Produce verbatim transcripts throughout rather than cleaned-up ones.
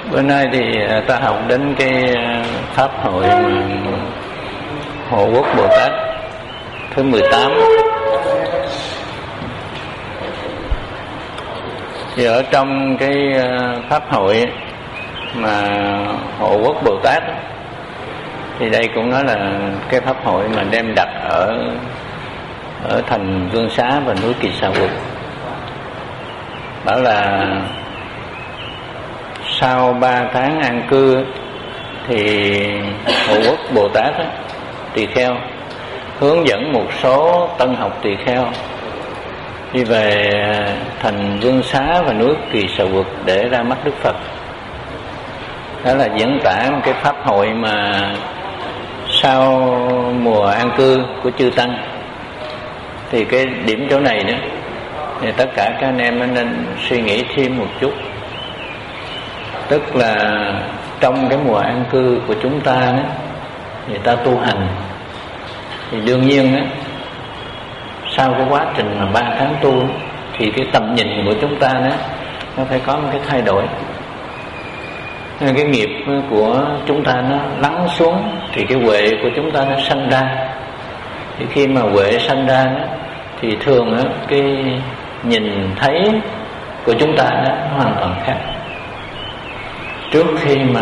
Bữa nay thì ta học đến cái pháp hội Hộ Quốc Bồ Tát thứ mười tám. Thì ở trong cái pháp hội mà Hộ Quốc Bồ Tát thì đây cũng nói là cái pháp hội mà đem đặt ở ở thành Vương Xá và núi Kỳ Xà Vực. Bảo là sau ba tháng an cư thì Hộ Quốc Bồ Tát tỳ kheo hướng dẫn một số tân học tỳ kheo đi về thành Vương Xá và núi Kỳ Xà Vực để ra mắt Đức Phật. Đó là diễn tả một cái pháp hội mà sau mùa an cư của chư tăng. Thì cái điểm chỗ này nữa thì tất cả các anh em nên suy nghĩ thêm một chút. Tức là trong cái mùa an cư của chúng ta đó, người ta tu hành thì đương nhiên đó, sau cái quá trình mà ba tháng tu thì cái tầm nhìn của chúng ta đó, nó phải có một cái thay đổi. Nên cái nghiệp của chúng ta nó lắng xuống thì cái huệ của chúng ta nó sanh ra. Thì khi mà huệ sanh ra đó, thì thường đó, cái nhìn thấy của chúng ta đó, nó hoàn toàn khác. Trước khi mà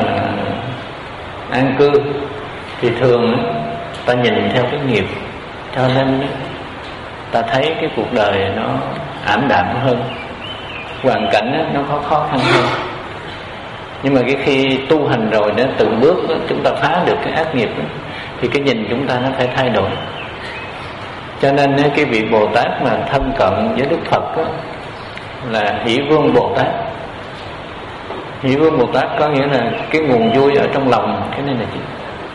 an cư thì thường đó, ta nhìn theo cái nghiệp, cho nên đó, ta thấy cái cuộc đời nó ảm đạm hơn, hoàn cảnh đó, nó có khó khăn hơn. Nhưng mà cái khi tu hành rồi đó, từng bước đó, chúng ta phá được cái ác nghiệp đó, thì cái nhìn chúng ta nó phải thay đổi. Cho nên cái vị Bồ Tát mà thân cận với Đức Phật đó, là Hỷ Vương Bồ Tát. Hỷ Vương Bồ Tát có nghĩa là cái nguồn vui ở trong lòng. Cái này là gì?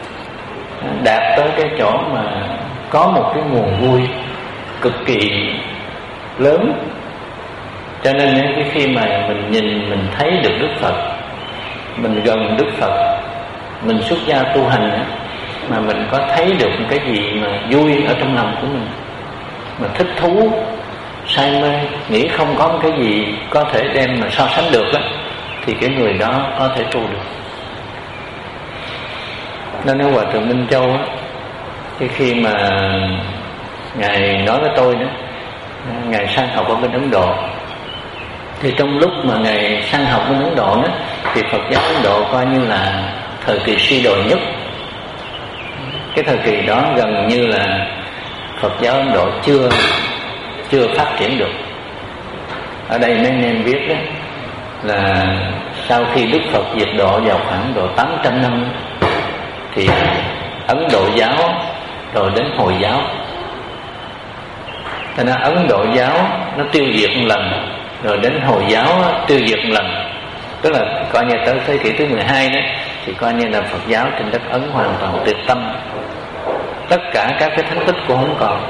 Đạt tới cái chỗ mà có một cái nguồn vui cực kỳ lớn. Cho nên cái khi mà mình nhìn, mình thấy được Đức Phật, mình gần Đức Phật, mình xuất gia tu hành, mà mình có thấy được một cái gì mà vui ở trong lòng của mình, mà thích thú, say mê, nghĩ không có một cái gì có thể đem mà so sánh được đó, thì cái người đó có thể tu được. Nên nếu Hòa Thượng Minh Châu á, thì khi mà Ngài nói với tôi đó, Ngài sang học ở bên Ấn Độ, thì trong lúc mà Ngài sang học bên Ấn Độ đó, thì Phật giáo Ấn Độ coi như là thời kỳ suy đồi nhất. Cái thời kỳ đó gần như là Phật giáo Ấn Độ chưa chưa phát triển được. Ở đây mấy anh em biết đó, là sau khi Đức Phật diệt độ vào khoảng độ tám trăm năm thì Ấn Độ giáo rồi đến Hồi giáo. Cho nên Ấn Độ giáo nó tiêu diệt một lần, rồi đến Hồi giáo tiêu diệt một lần. Tức là coi như tới thế kỷ thứ mười hai đó, thì coi như là Phật giáo trên đất Ấn hoàn toàn tuyệt tâm. Tất cả các cái thánh tích cũng không còn.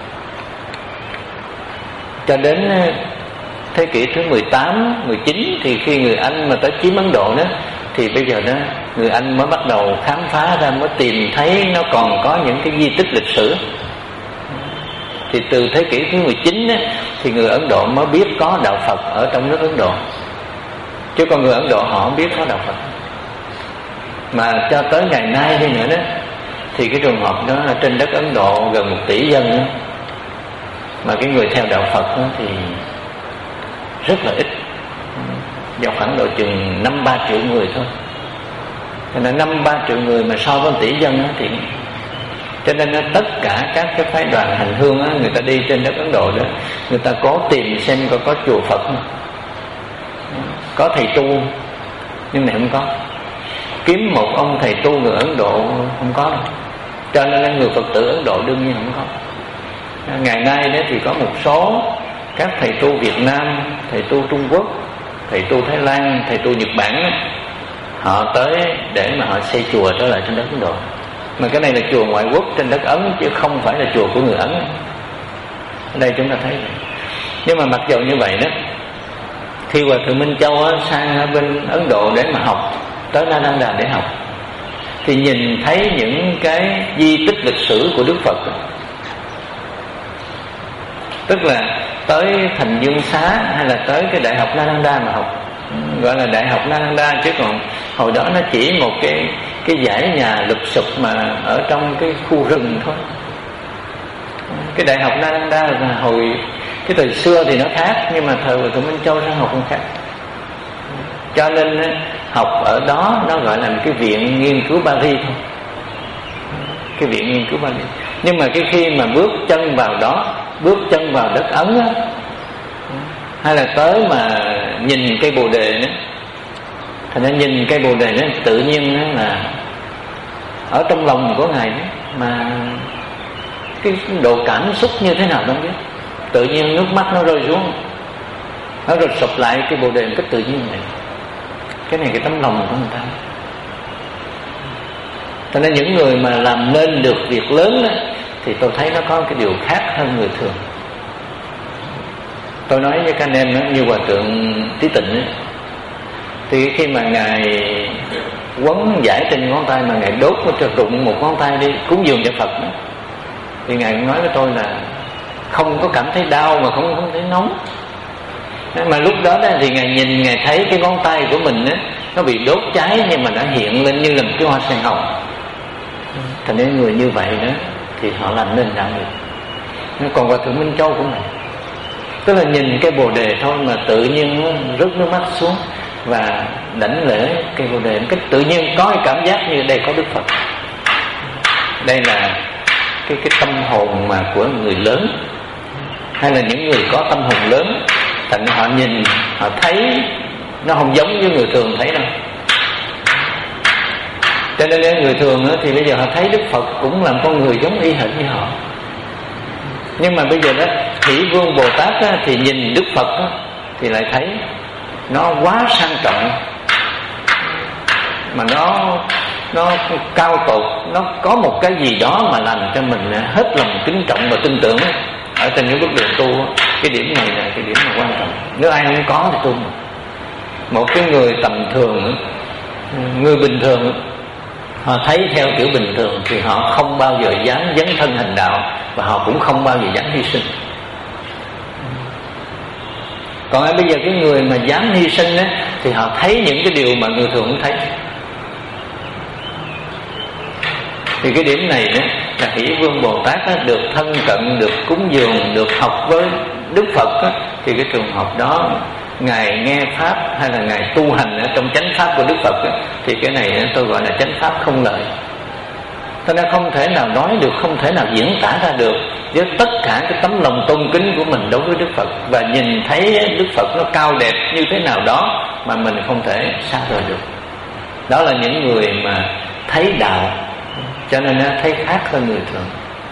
Cho đến thế kỷ thứ mười tám, mười chín thì khi người Anh mà tới chiếm Ấn Độ đó, thì bây giờ đó người Anh mới bắt đầu khám phá ra, mới tìm thấy nó còn có những cái di tích lịch sử. Thì từ thế kỷ thứ mười chín đó, thì người Ấn Độ mới biết có đạo Phật ở trong nước Ấn Độ. Chứ còn người Ấn Độ họ không biết có đạo Phật. Mà cho tới ngày nay đi nữa đó, thì cái trường hợp đó là trên đất Ấn Độ gần một tỷ dân đó, mà cái người theo đạo Phật đó thì rất là ít, vào khoảng độ chừng năm ba triệu người thôi. Cho nên năm ba triệu người mà so với tỷ dân đó, thì cho nên đó, tất cả các cái phái đoàn hành hương đó, người ta đi trên đất Ấn Độ đó, người ta cố tìm xem có có chùa Phật không, có thầy tu, nhưng mà không có. Kiếm một ông thầy tu người Ấn Độ không có đâu. Cho nên người Phật tử Ấn Độ đương nhiên không có. Ngày nay đó thì có một số các thầy tu Việt Nam, thầy tu Trung Quốc, thầy tu Thái Lan, thầy tu Nhật Bản đó, họ tới để mà họ xây chùa trở lại trên đất Ấn Độ. Mà cái này là chùa ngoại quốc trên đất Ấn, chứ không phải là chùa của người Ấn. Ở đây chúng ta thấy. Nhưng mà mặc dù như vậy đó, khi Hòa Thượng Minh Châu sang bên Ấn Độ để mà học, tới Na Nan Đà để học, thì nhìn thấy những cái di tích lịch sử của Đức Phật. Tức là tới thành Dương Xá hay là tới cái Đại học Na Nan Đà mà học, gọi là Đại học Nalanda, chứ còn hồi đó nó chỉ một cái cái dãy nhà lụp xụp mà ở trong cái khu rừng thôi. Cái Đại học Nalanda là hồi cái thời xưa thì nó khác, nhưng mà thời của tụi Minh Châu sang học không khác. Cho nên học ở đó nó gọi là một cái viện nghiên cứu Bali thôi, cái viện nghiên cứu Bali. Nhưng mà cái khi mà bước chân vào đó, bước chân vào đất Ấn á, hay là tới mà nhìn cây bồ đề nữa, thành ra nhìn cây bồ đề nó tự nhiên đó là ở trong lòng của ngài đó, mà cái độ cảm xúc như thế nào không biết, tự nhiên nước mắt nó rơi xuống, nó rồi sụp lại cái bồ đề một cách tự nhiên này. Cái này cái tấm lòng của người ta. Cho nên những người mà làm nên được việc lớn đó, thì tôi thấy nó có cái điều khác hơn người thường. Tôi nói với các anh em đó, như Hòa Thượng Trí Tịnh ấy, thì khi mà ngài quấn giải trên ngón tay mà ngài đốt nó rụng một ngón tay đi cúng dường cho Phật đó, thì ngài cũng nói với tôi là không có cảm thấy đau mà không không thấy nóng. Mà lúc đó, đó thì ngài nhìn, ngài thấy cái ngón tay của mình á, nó bị đốt cháy nhưng mà nó hiện lên như là một cái hoa sen hồng. Thành nên người như vậy đó thì họ làm nên đạo được. Còn Hòa Thượng Minh Châu cũng vậy, tức là nhìn cái bồ đề thôi mà tự nhiên nó rớt nước mắt xuống và đảnh lễ cây bồ đề, cái tự nhiên có cái cảm giác như đây có Đức Phật. Đây là cái cái tâm hồn mà của người lớn, hay là những người có tâm hồn lớn. Thành họ nhìn, họ thấy nó không giống như người thường thấy đâu. Cho nên người thường thì bây giờ họ thấy Đức Phật cũng là con người giống y hệt như họ. Nhưng mà bây giờ đó Hỷ Vương Bồ Tát đó, thì nhìn Đức Phật đó, thì lại thấy nó quá sang trọng, mà nó nó cao tột, nó có một cái gì đó mà làm cho mình hết lòng kính trọng và tin tưởng. Ở trên những bước đường tu, cái điểm này là cái điểm mà quan trọng. Nếu ai không có thì tu. Một cái người tầm thường, người bình thường, họ thấy theo kiểu bình thường thì họ không bao giờ dám dấn thân hành đạo, và họ cũng không bao giờ dám hy sinh. Còn ở bây giờ cái người mà dám hy sinh á, thì họ thấy những cái điều mà người thường không thấy. Thì cái điểm này đó là Hỷ Vương Bồ Tát đó, được thân cận, được cúng dường, được học với Đức Phật đó, thì cái trường hợp đó ngài nghe pháp hay là ngài tu hành ở trong chánh pháp của Đức Phật đó, thì cái này tôi gọi là chánh pháp không lợi. Cho nên không thể nào nói được, không thể nào diễn tả ra được với tất cả cái tấm lòng tôn kính của mình đối với Đức Phật, và nhìn thấy Đức Phật nó cao đẹp như thế nào đó mà mình không thể xa rời được. Đó là những người mà thấy đạo, cho nên nó thấy khác hơn người thường.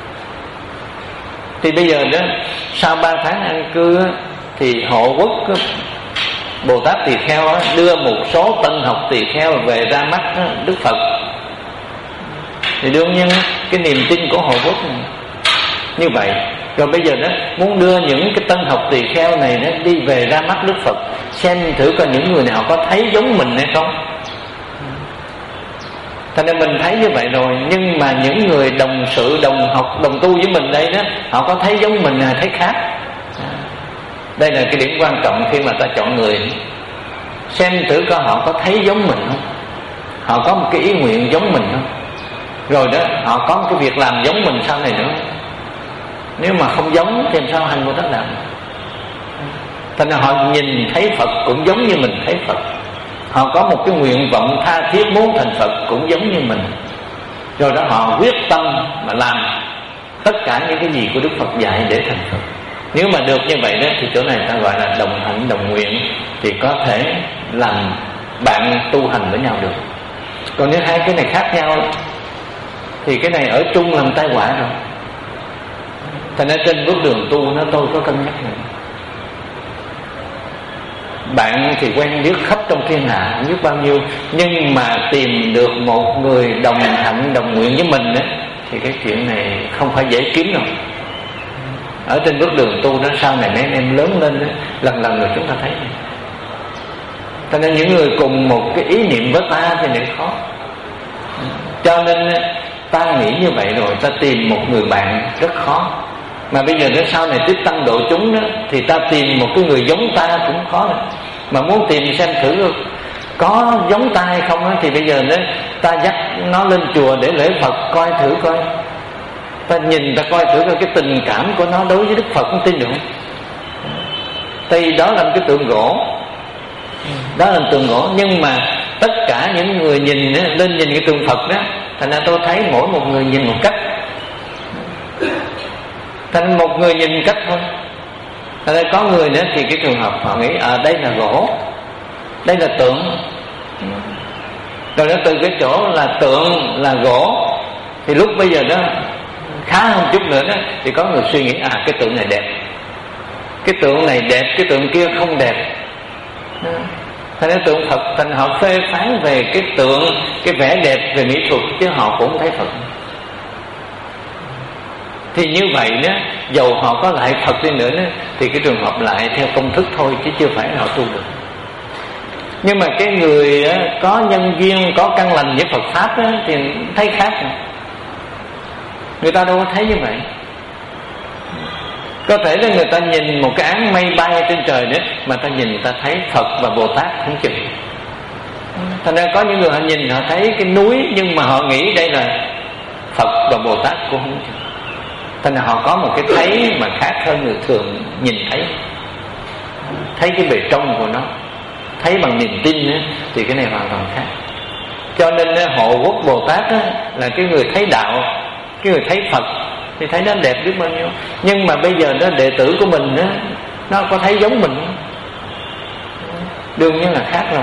Thì bây giờ đó, sau ba tháng an cư thì Hộ Quốc Bồ Tát Tỳ Kheo đưa một số tân học tỳ kheo về ra mắt Đức Phật. Thì đương nhiên cái niềm tin của Hộ Quốc như vậy. Rồi bây giờ đó muốn đưa những cái tân học tỳ kheo này nó đi về ra mắt Đức Phật, xem thử coi những người nào có thấy giống mình hay không. Thành ra mình thấy như vậy rồi, nhưng mà những người đồng sự, đồng học, đồng tu với mình đây đó, họ có thấy giống mình hay thấy khác. Đây là cái điểm quan trọng khi mà ta chọn người. Xem thử coi họ có thấy giống mình không, họ có một cái ý nguyện giống mình không, rồi đó họ có một cái việc làm giống mình sau này nữa. Nếu mà không giống thì làm sao hành Bồ Tát làm. Thành ra họ nhìn thấy Phật cũng giống như mình thấy Phật, họ có một cái nguyện vọng tha thiết muốn thành Phật cũng giống như mình. Rồi đó họ quyết tâm mà làm tất cả những cái gì của Đức Phật dạy để thành Phật. Nếu mà được như vậy đó thì chỗ này ta gọi là đồng hạnh đồng nguyện, thì có thể làm bạn tu hành với nhau được. Còn nếu hai cái này khác nhau thì cái này ở chung làm tai họa rồi. Thành ra trên bước đường tu nó tôi có cân nhắc này. Bạn thì quen biết khắp trong thiên hạ không biết bao nhiêu, nhưng mà tìm được một người đồng hạnh đồng nguyện với mình đó, thì cái chuyện này không phải dễ kiếm đâu. Ở trên bước đường tu đó, sau này mấy anh em lớn lên đó, lần lần rồi chúng ta thấy. Cho nên những người cùng một cái ý niệm với ta thì lại khó. Cho nên ta nghĩ như vậy rồi, ta tìm một người bạn rất khó. Mà bây giờ đến sau này tiếp tăng độ chúng đó, thì ta tìm một cái người giống ta cũng khó lắm. Mà muốn tìm xem thử có giống ta hay không á, thì bây giờ nữa ta dắt nó lên chùa để lễ Phật, coi thử coi, ta nhìn ta coi thử coi cái tình cảm của nó đối với Đức Phật, không tin được không? Thì đó là một cái tượng gỗ, đó là một tượng gỗ, nhưng mà tất cả những người nhìn lên nhìn cái tượng Phật đó, thành ra tôi thấy mỗi một người nhìn một cách, thành một người nhìn cách thôi. Thành ra có người nữa thì cái trường hợp họ nghĩ à đây là gỗ, đây là tượng, rồi nó từ cái chỗ là tượng là gỗ, thì lúc bây giờ đó khá hơn chút nữa đó, thì có người suy nghĩ à cái tượng này đẹp, cái tượng này đẹp, cái tượng kia không đẹp. Thành ra tượng Phật, thành họ phê phán về cái tượng, cái vẻ đẹp về mỹ thuật, chứ họ cũng không thấy Phật. Thì như vậy đó, dầu họ có lại Phật đi nữa đó, thì cái trường hợp lại theo công thức thôi, chứ chưa phải họ tu được. Nhưng mà cái người đó, có nhân duyên, có căn lành với Phật Pháp đó, thì thấy khác rồi. Người ta đâu có thấy như vậy. Có thể là người ta nhìn một cái áng mây bay trên trời nữa, mà ta nhìn người ta thấy Phật và Bồ Tát không chừng. Thành ra có những người họ nhìn họ thấy cái núi, nhưng mà họ nghĩ đây là Phật và Bồ Tát cũng không chừng. Thành ra họ có một cái thấy mà khác hơn người thường nhìn thấy. Thấy cái bề trong của nó, thấy bằng niềm tin nữa, thì cái này hoàn toàn khác. Cho nên Hộ Quốc Bồ Tát đó, là cái người thấy đạo, cái người thấy Phật, thì thấy nó đẹp biết bao nhiêu. Nhưng mà bây giờ đó đệ tử của mình đó, nó có thấy giống mình không? Đương nhiên là khác rồi.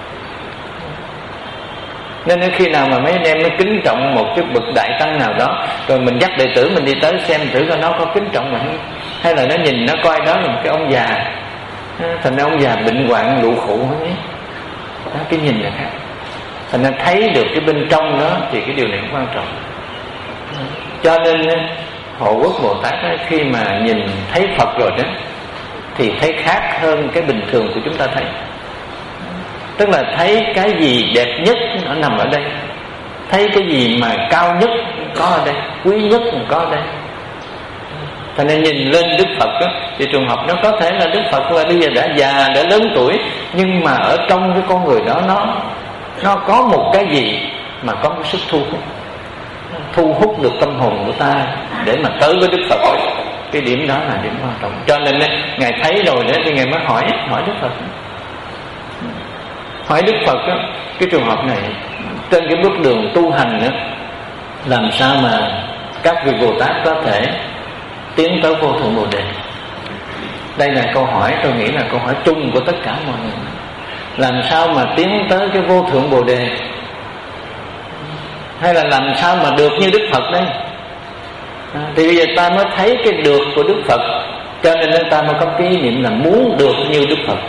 Nên khi nào mà mấy anh em nó kính trọng một cái bậc đại tăng nào đó, rồi mình dắt đệ tử mình đi tới xem thử coi nó có kính trọng mình, hay là nó nhìn nó coi đó là một cái ông già, thành ra ông già bệnh hoạn lụ khổ ấy. Đó, cái nhìn là khác. Thành ra thấy được cái bên trong đó thì cái điều này cũng quan trọng. Cho nên Hộ Quốc Bồ Tát ấy, khi mà nhìn thấy Phật rồi đó, thì thấy khác hơn cái bình thường của chúng ta thấy. Tức là thấy cái gì đẹp nhất nó nằm ở đây, thấy cái gì mà cao nhất có ở đây, quý nhất có ở đây. Thành nên nhìn lên Đức Phật đó, thì trường hợp nó có thể là Đức Phật là bây giờ đã già, đã lớn tuổi, nhưng mà ở trong cái con người đó nó nó có một cái gì mà có một sức thu hút, thu hút được tâm hồn của ta để mà tới với Đức Phật. Cái điểm đó là điểm quan trọng. Cho nên Ngài thấy rồi đó, thì Ngài mới hỏi hỏi Đức Phật. Hỏi Đức Phật đó, cái trường hợp này trên cái bước đường tu hành đó, làm sao mà các vị Bồ Tát có thể tiến tới vô thượng Bồ Đề? Đây là câu hỏi, tôi nghĩ là câu hỏi chung của tất cả mọi người. Làm sao mà tiến tới cái vô thượng Bồ Đề? Hay là làm sao mà được như Đức Phật đây? À, thì bây giờ ta mới thấy cái được của Đức Phật, cho nên ta mới có cái ý niệm là muốn được như Đức Phật.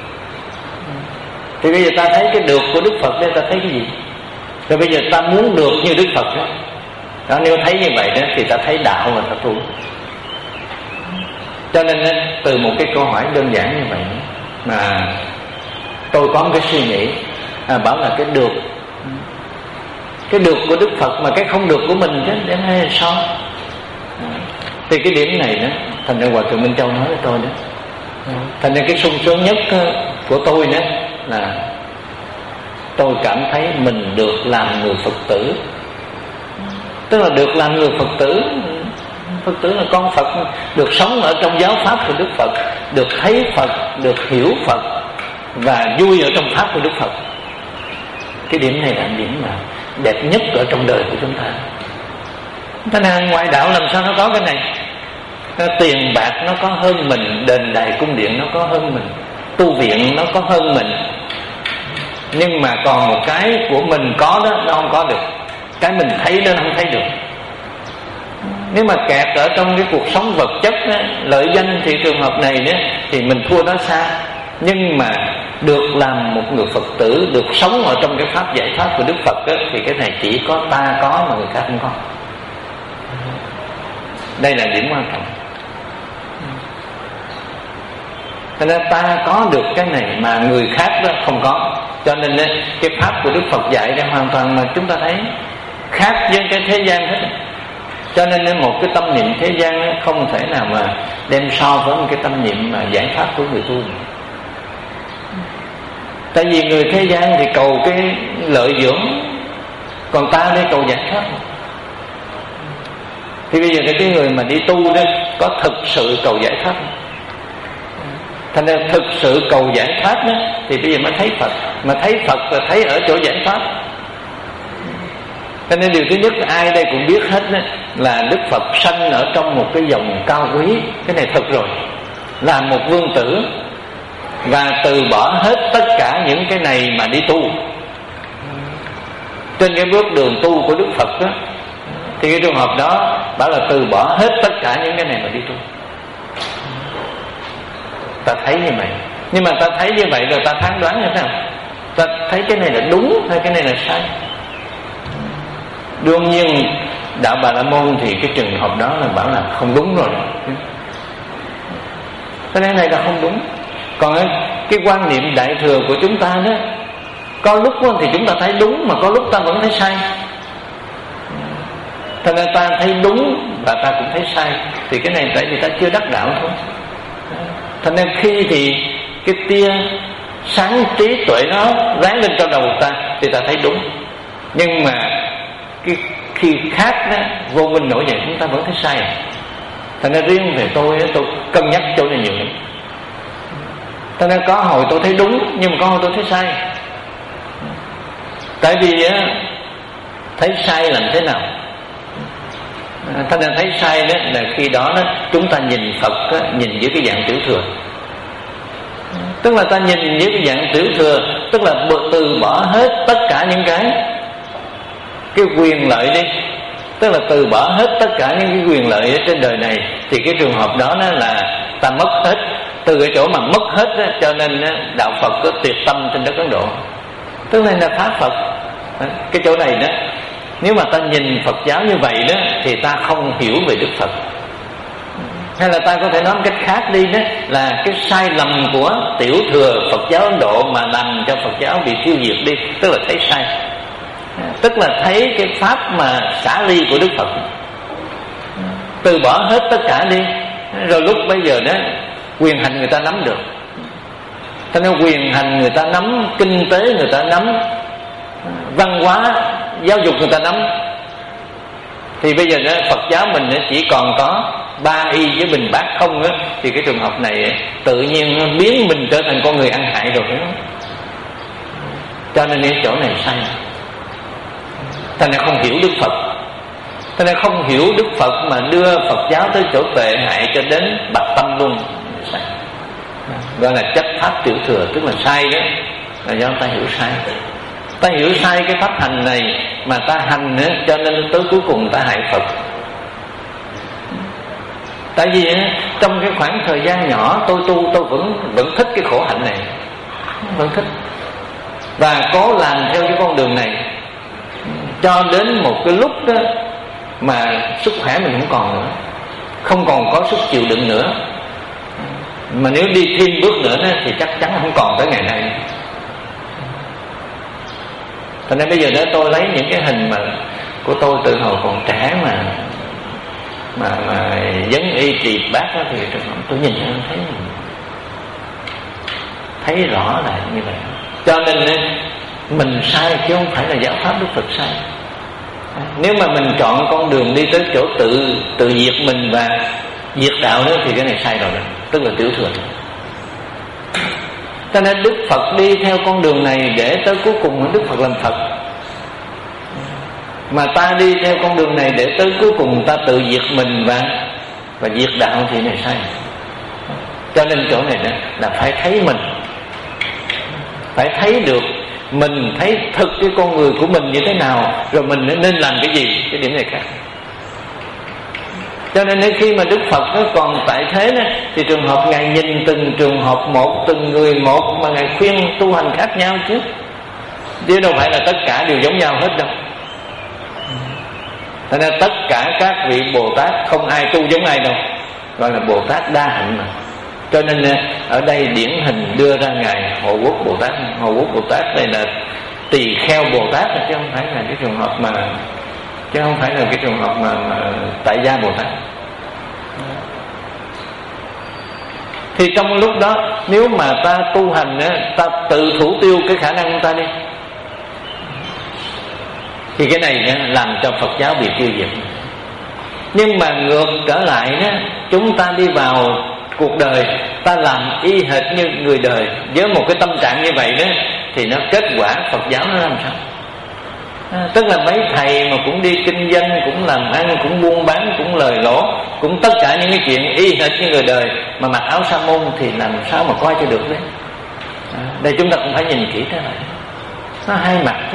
Thì bây giờ ta thấy cái được của Đức Phật đây, ta thấy cái gì? Rồi bây giờ ta muốn được như Đức Phật đó. Đó, nếu thấy như vậy đó thì ta thấy đạo và ta tu. Cho nên từ một cái câu hỏi đơn giản như vậy mà tôi có một cái suy nghĩ, à, bảo là cái được, cái được của Đức Phật mà cái không được của mình chứ để hay sao? Thì cái điểm này đó, thành ra Hòa Thượng Minh Châu nói với tôi đó, thành ra cái sung sướng nhất của tôi đó là tôi cảm thấy mình được làm người Phật tử. Tức là được làm người Phật tử. Phật tử là con Phật, được sống ở trong giáo pháp của Đức Phật, được thấy Phật, được hiểu Phật và vui ở trong pháp của Đức Phật. Cái điểm này là điểm mà đẹp nhất ở trong đời của chúng ta. Thế nên ngoại đạo làm sao nó có cái này? Tiền bạc nó có hơn mình, đền đài cung điện nó có hơn mình, tu viện nó có hơn mình, nhưng mà còn một cái của mình có đó nó không có được. Cái mình thấy nó không thấy được. Nếu mà kẹt ở trong cái cuộc sống vật chất đó, lợi danh, thì trường hợp này đó, thì mình thua nó xa. Nhưng mà được làm một người Phật tử, được sống ở trong cái pháp giải thoát của Đức Phật đó, thì cái này chỉ có ta có mà người khác không có. Đây là điểm quan trọng. Cho nên ta có được cái này mà người khác đó không có. Cho nên cái pháp của Đức Phật dạy ra hoàn toàn mà chúng ta thấy khác với cái thế gian hết. Cho nên một cái tâm niệm thế gian không thể nào mà đem so với một cái tâm niệm mà giải thoát của người tu. Tại vì người thế gian thì cầu cái lợi dưỡng, còn ta đây cầu giải thoát. Thì bây giờ cái người mà đi tu đó có thực sự cầu giải thoát. Thành ra thực sự cầu giải thoát đó thì bây giờ mới thấy Phật. Mà thấy Phật là thấy ở chỗ giải thoát. Cho nên điều thứ nhất ai đây cũng biết hết đó, là Đức Phật sanh ở trong một cái dòng cao quý. Cái này thật rồi, là một vương tử, và từ bỏ hết tất cả những cái này mà đi tu. Trên cái bước đường tu của Đức Phật đó, thì cái trường hợp đó bảo là từ bỏ hết tất cả những cái này mà đi tu. Ta thấy như vậy, nhưng mà ta thấy như vậy rồi ta phán đoán như thế nào? Ta thấy cái này là đúng hay cái này là sai? Đương nhiên đạo Bà La Môn thì cái trường hợp đó là bảo là không đúng rồi, cái này là không đúng. Còn cái quan niệm Đại Thừa của chúng ta đó, có lúc thì chúng ta thấy đúng, mà có lúc ta vẫn thấy sai. Thành ra ta thấy đúng và ta cũng thấy sai, thì cái này tại vì ta chưa đắc đạo thôi. Thành ra khi thì cái tia sáng trí tuệ nó ráng lên trong đầu ta thì ta thấy đúng, nhưng mà cái khi khác đó vô minh nổi dậy chúng ta vẫn thấy sai. Thành ra riêng về tôi tôi cân nhắc chỗ này nhiều lắm. Thành ra có hồi tôi thấy đúng, nhưng mà có hồi tôi thấy sai. Tại vì thấy sai làm thế nào? Thành ra thấy sai đó là khi đó, đó chúng ta nhìn Phật đó, nhìn với cái dạng tiểu thừa. Tức là ta nhìn với cái dạng tiểu thừa, tức là từ bỏ hết tất cả những cái cái quyền lợi đi, tức là từ bỏ hết tất cả những cái quyền lợi ở trên đời này. Thì cái trường hợp đó, đó là ta mất hết. Từ cái chỗ mà mất hết đó, cho nên đó, đạo Phật có tuyệt tâm trên đất Ấn Độ, tức là là phá Phật. Cái chỗ này đó, nếu mà ta nhìn Phật giáo như vậy đó thì ta không hiểu về Đức Phật. Hay là ta có thể nói một cách khác đi đó, là cái sai lầm của tiểu thừa Phật giáo Ấn Độ mà làm cho Phật giáo bị tiêu diệt đi, tức là thấy sai. Tức là thấy cái pháp mà xả ly của Đức Phật, từ bỏ hết tất cả đi, rồi lúc bây giờ đó quyền hành người ta nắm được. Cho nên quyền hành người ta nắm, kinh tế người ta nắm, văn hóa giáo dục người ta nắm, thì bây giờ đó, Phật giáo mình chỉ còn có ba y với bình bát không á, thì cái trường hợp này tự nhiên biến mình trở thành con người ăn hại rồi đó. Cho nên cái chỗ này sai. Thành ra không hiểu Đức Phật, thành ra không hiểu Đức Phật mà đưa Phật giáo tới chỗ tệ hại cho đến bạc tâm luôn. Sai. Gọi là chấp pháp tiểu thừa, tức là sai đó, là do ta hiểu sai. Ta hiểu sai cái pháp hành này mà ta hành nữa, cho nên tới cuối cùng ta hại Phật. Tại vì trong cái khoảng thời gian nhỏ tôi tu, tôi vẫn vẫn thích cái khổ hạnh này, vẫn thích, và cố làm theo cái con đường này, cho đến một cái lúc đó mà sức khỏe mình không còn nữa, không còn có sức chịu đựng nữa. Mà nếu đi thêm bước nữa đó, thì chắc chắn không còn tới ngày nay. Cho nên bây giờ đó tôi lấy những cái hình mà của tôi từ hồi còn trẻ mà mà mà vấn y trì bác đó, thì tôi nhìn thấy thấy thấy rõ là như vậy. Cho nên mình sai chứ không phải là giáo pháp Đức Phật sai. Nếu mà mình chọn con đường đi tới chỗ tự tự diệt mình và diệt đạo nữa thì cái này sai rồi đó, tức là tiểu thừa. Cho nên Đức Phật đi theo con đường này để tới cuối cùng Đức Phật làm Phật. Mà ta đi theo con đường này để tới cuối cùng ta tự diệt mình và và diệt đạo thì này sai. Cho nên chỗ này là phải thấy mình, phải thấy được mình, thấy thực cái con người của mình như thế nào, rồi mình nên làm cái gì. Cái điểm này khác. Cho nên khi mà Đức Phật nó còn tại thế đó, thì trường hợp Ngài nhìn từng trường hợp một, từng người một mà Ngài khuyên tu hành khác nhau chứ, chứ đâu phải là tất cả đều giống nhau hết đâu. Cho nên tất cả các vị Bồ Tát không ai tu giống ai đâu, gọi là Bồ Tát đa hạnh mà. Cho nên ở đây điển hình đưa ra Ngài Hộ Quốc Bồ Tát. Hộ Quốc Bồ Tát đây là tỳ kheo Bồ Tát, chứ không phải là cái trường hợp mà chứ không phải là cái trường hợp mà, mà tại gia Bồ Tát. Thì trong lúc đó nếu mà ta tu hành á, ta tự thủ tiêu cái khả năng của ta đi, thì cái này á, làm cho Phật giáo bị tiêu diệt. Nhưng mà ngược trở lại đó, chúng ta đi vào cuộc đời, ta làm y hệt như người đời với một cái tâm trạng như vậy đó, thì nó kết quả Phật giáo nó làm sao? À, tức là mấy thầy mà cũng đi kinh doanh, cũng làm ăn, cũng buôn bán, cũng lời lỗ, cũng tất cả những cái chuyện y hệt như người đời, mà mặc áo sa môn thì làm sao mà coi cho được đấy. À, đây chúng ta cũng phải nhìn kỹ thế này, nó hai mặt chứ.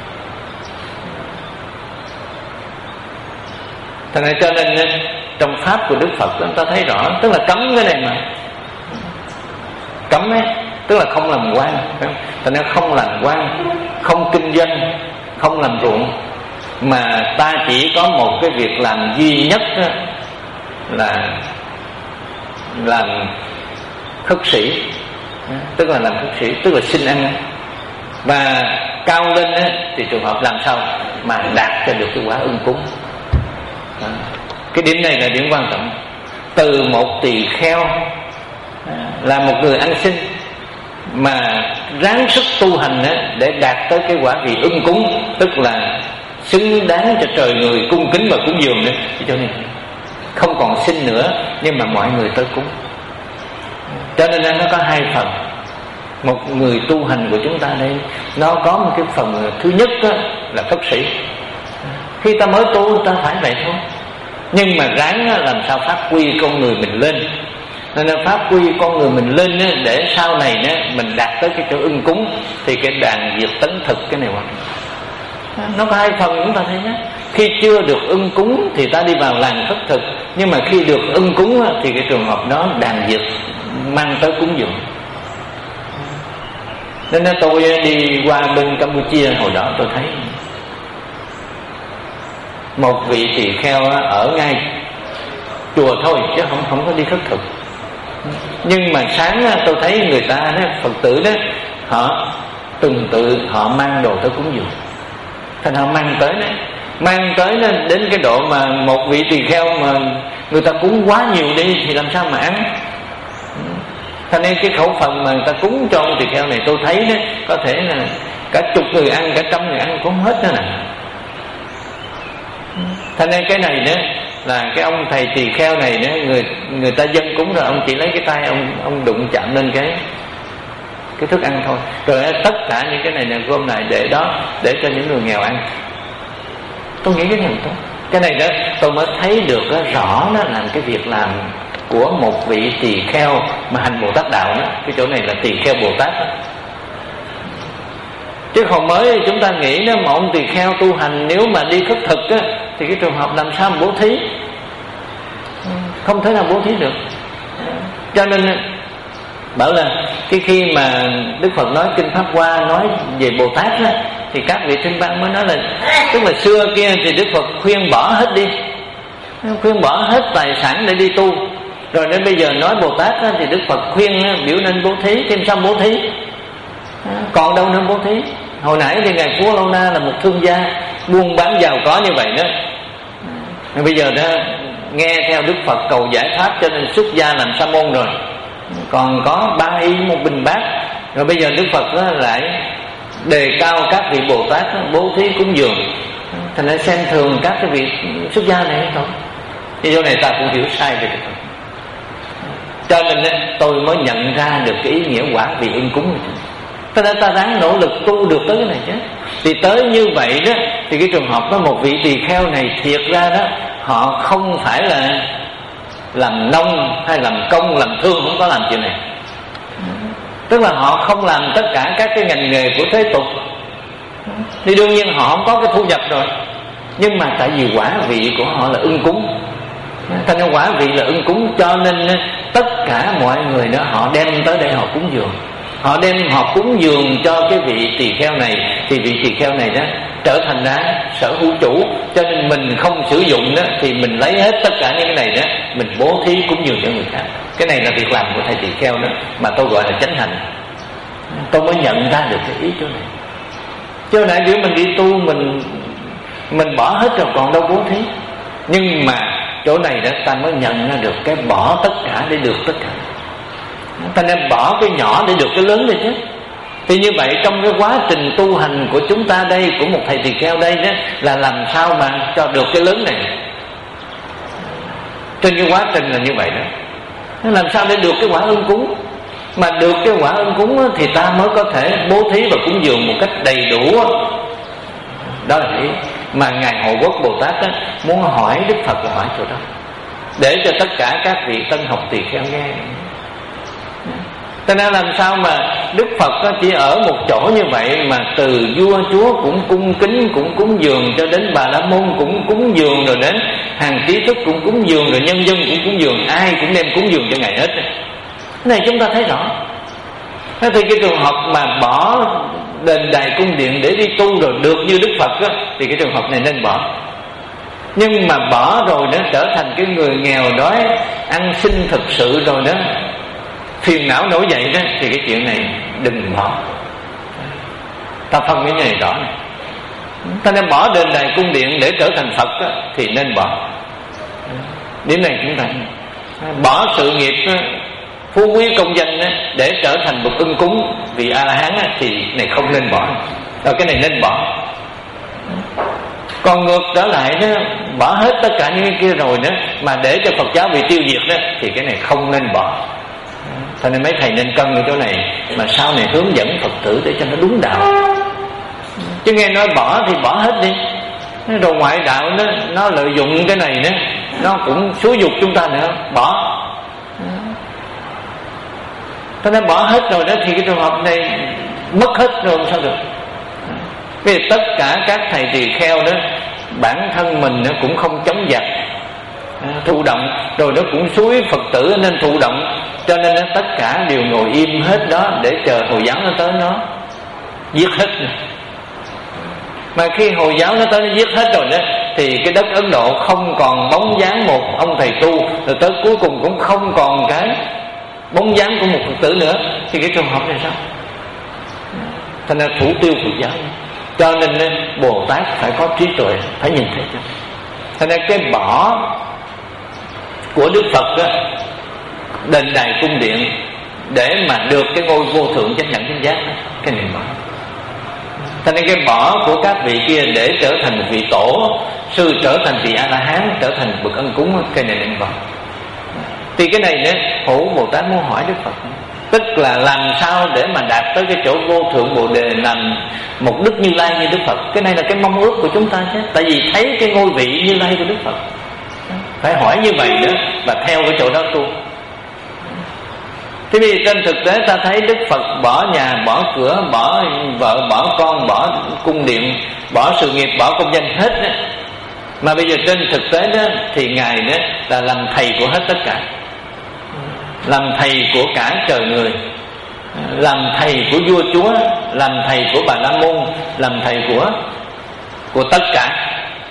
Thành ra cho nên trong pháp của Đức Phật chúng ta thấy rõ, tức là cấm cái này mà, cấm ấy, tức là không làm quan. Thành ra không làm quan, không kinh doanh, không làm ruộng, mà ta chỉ có một cái việc làm duy nhất đó, là làm khất sĩ, tức là làm khất sĩ, tức là xin ăn. Và cao lên đó, thì trường hợp làm sao mà đạt cho được cái quả ưng cúng. À, cái điểm này là điểm quan trọng. Từ một tỳ kheo à, là một người ăn xin mà ráng sức tu hành á, để đạt tới cái quả vị ưng cúng, tức là xứng đáng cho trời người cung kính và cúng dường nữa. Cho nên không còn xin nữa, nhưng mà mọi người tới cúng. Cho nên nó có hai phần. Một người tu hành của chúng ta đây, nó có một cái phần thứ nhất đó, là khất sĩ. Khi ta mới tu ta phải vậy thôi, nhưng mà ráng làm sao phát huy con người mình lên. Nên là phát huy con người mình lên để sau này mình đạt tới cái chỗ ưng cúng, thì cái đàn diệt tấn thực cái này mà nó có hai phần chúng ta thấy nhé. Khi chưa được ưng cúng thì ta đi vào làng khất thực, nhưng mà khi được ưng cúng thì cái trường hợp đó đàn diệt mang tới cúng dường. Nên tôi đi qua bên Campuchia hồi đó, tôi thấy một vị tỳ kheo ở ngay chùa thôi, chứ không không có đi khất thực. Nhưng mà sáng tôi thấy người ta đó, Phật tử đó, họ từng tự họ mang đồ tới cúng dường. Thành họ mang tới đấy, mang tới đến cái độ mà một vị tỳ kheo mà người ta cúng quá nhiều đi thì làm sao mà ăn. Thành nên cái khẩu phần mà người ta cúng cho ông tỳ kheo này, tôi thấy đó, có thể là cả chục người ăn, cả trăm người ăn cũng không hết nữa nè. Thành nên cái này nữa là cái ông thầy tỳ kheo này nữa, người người ta dâng cúng rồi, ông chỉ lấy cái tay ông ông đụng chạm lên cái cái thức ăn thôi, rồi tất cả những cái này là gom lại để đó để cho những người nghèo ăn. Tôi nghĩ cái này tốt. Cái này đó tôi mới thấy được đó, rõ đó là cái việc làm của một vị tỳ kheo mà hành Bồ Tát đạo đó. Cái chỗ này là tỳ kheo Bồ Tát đó. Chứ còn mới chúng ta nghĩ đó, mà ông tỳ kheo tu hành nếu mà đi khất thực á, thì cái trường hợp làm sao mà bố thí, không thể nào bố thí được. Cho nên bảo là cái khi mà Đức Phật nói kinh Pháp Hoa nói về Bồ Tát á, thì các vị kinh văn mới nói là, tức là xưa kia thì Đức Phật khuyên bỏ hết đi, khuyên bỏ hết tài sản để đi tu. Rồi đến bây giờ nói Bồ Tát á, thì Đức Phật khuyên á, biểu nên bố thí, thêm sao bố thí, còn đâu nên bố thí. Hồi nãy thì ngài Phú Lâu Na là một thương gia buôn bán giàu có như vậy đó, bây giờ đó nghe theo Đức Phật cầu giải thoát cho nên xuất gia làm sa môn rồi, còn có ba y một bình bát. Rồi bây giờ Đức Phật đó lại đề cao các vị Bồ Tát đó, bố thí cúng dường, thành ra xem thường các cái vị xuất gia này thôi. Thì chỗ này ta cũng hiểu sai về Đức Phật. Cho nên đó, tôi mới nhận ra được cái ý nghĩa quả vị ưng cúng này. Cho nên ta ráng nỗ lực tu được tới cái này chứ. Thì tới như vậy đó, thì cái trường hợp đó một vị tỳ kheo này thiệt ra đó, họ không phải là làm nông hay làm công, làm thương, không có làm chuyện này. Tức là họ không làm tất cả các cái ngành nghề của thế tục, thì đương nhiên họ không có cái thu nhập rồi. Nhưng mà tại vì quả vị của họ là ưng cúng, thành ra quả vị là ưng cúng, cho nên tất cả mọi người đó họ đem tới đây họ cúng dường. Họ đem họ cúng dường cho cái vị tỳ kheo này, thì vị tỳ kheo này đó trở thành ra sở hữu chủ. Cho nên mình không sử dụng đó, thì mình lấy hết tất cả những cái này đó, mình bố thí cúng dường cho người khác. Cái này là việc làm của thầy tỳ kheo đó, mà tôi gọi là chánh hành. Tôi mới nhận ra được cái ý chỗ này. Chứ nãy nếu mình đi tu, mình mình bỏ hết rồi còn đâu bố thí. Nhưng mà chỗ này đó ta mới nhận ra được cái bỏ tất cả để được tất cả. Ta nên bỏ cái nhỏ để được cái lớn đây chứ. Thì như vậy trong cái quá trình tu hành của chúng ta đây, của một thầy tỳ kheo đây đó, là làm sao mà cho được cái lớn này. Trên cái quá trình là như vậy đó. Làm sao để được cái quả ưng cúng. Mà được cái quả ưng cúng thì ta mới có thể bố thí và cúng dường một cách đầy đủ. Đó là ý mà Ngài Hộ Quốc Bồ Tát muốn hỏi Đức Phật là hỏi chỗ đó, để cho tất cả các vị tân học tỳ kheo nghe. Cho nên làm sao mà Đức Phật chỉ ở một chỗ như vậy, mà từ vua chúa cũng cung kính, cũng cúng dường, cho đến Bà La Môn cũng cúng dường, rồi đến hàng trí thức cũng cúng dường, rồi nhân dân cũng cúng dường, ai cũng đem cúng dường cho Ngài hết. Cái này chúng ta thấy rõ. Thế thì cái trường hợp mà bỏ đền đài cung điện để đi tu rồi được như Đức Phật á, thì cái trường hợp này nên bỏ. Nhưng mà bỏ rồi nó trở thành cái người nghèo đói ăn xin thực sự rồi đó, phiền não nổi dậy đó, thì cái chuyện này đừng bỏ. Ta phân cái này rõ này. Ta nên bỏ đền đài cung điện để trở thành Phật đó, thì nên bỏ. Điểm này chúng ta bỏ sự nghiệp đó, phú quý công danh đó, để trở thành bậc ưng cúng vì A La Hán đó, thì này không nên bỏ. Rồi cái này nên bỏ. Còn ngược trở lại đó, bỏ hết tất cả những cái kia rồi đó, mà để cho Phật giáo bị tiêu diệt đó, thì cái này không nên bỏ. Cho nên mấy thầy nên cân ở chỗ này, mà sau này hướng dẫn Phật tử để cho nó đúng đạo. Chứ nghe nói bỏ thì bỏ hết đi. Rồi ngoại đạo nó, nó lợi dụng cái này nữa, nó cũng xúi dục chúng ta nữa, bỏ. Cho nên bỏ hết rồi đó, thì cái trường hợp này mất hết rồi sao được. Vì tất cả các thầy tỳ kheo đó, bản thân mình nó cũng không chống giặc, thụ động, rồi nó cũng xúi Phật tử nên thụ động, cho nên nó tất cả đều ngồi im hết đó để chờ Hồi giáo nó tới nó giết hết. Mà khi Hồi giáo nó tới nó giết hết rồi đó, thì cái đất Ấn Độ không còn bóng dáng một ông thầy tu, rồi tới cuối cùng cũng không còn cái bóng dáng của một Phật tử nữa. Thì cái trường hợp này sao? Thành ra thủ tiêu Phật giáo. Cho nên Bồ Tát phải có trí tuệ, phải nhìn thấy. Thành ra cái bỏ của Đức Phật đó, đền đài cung điện để mà được cái ngôi vô thượng chánh đẳng chánh giác đó, cái này bỏ. Thành ra cái bỏ của các vị kia để trở thành một vị tổ sư, trở thành vị A La Hán, trở thành bậc ân cúng, cái này nên bỏ. Thì cái này nữa, Hộ Bồ Tát muốn hỏi Đức Phật, tức là làm sao để mà đạt tới cái chỗ vô thượng Bồ Đề, làm một Đức Như Lai như Đức Phật. Cái này là cái mong ước của chúng ta chứ, tại vì thấy cái ngôi vị Như Lai của Đức Phật. Phải hỏi như vậy nữa, và theo cái chỗ đó tu. Thế vì trên thực tế ta thấy Đức Phật bỏ nhà, bỏ cửa, bỏ vợ, bỏ con, bỏ cung điện, bỏ sự nghiệp, bỏ công danh hết đó. Mà bây giờ trên thực tế đó, thì Ngài đó là làm thầy của hết tất cả, làm thầy của cả trời người, làm thầy của vua chúa, làm thầy của Bà La Môn, làm thầy của của tất cả.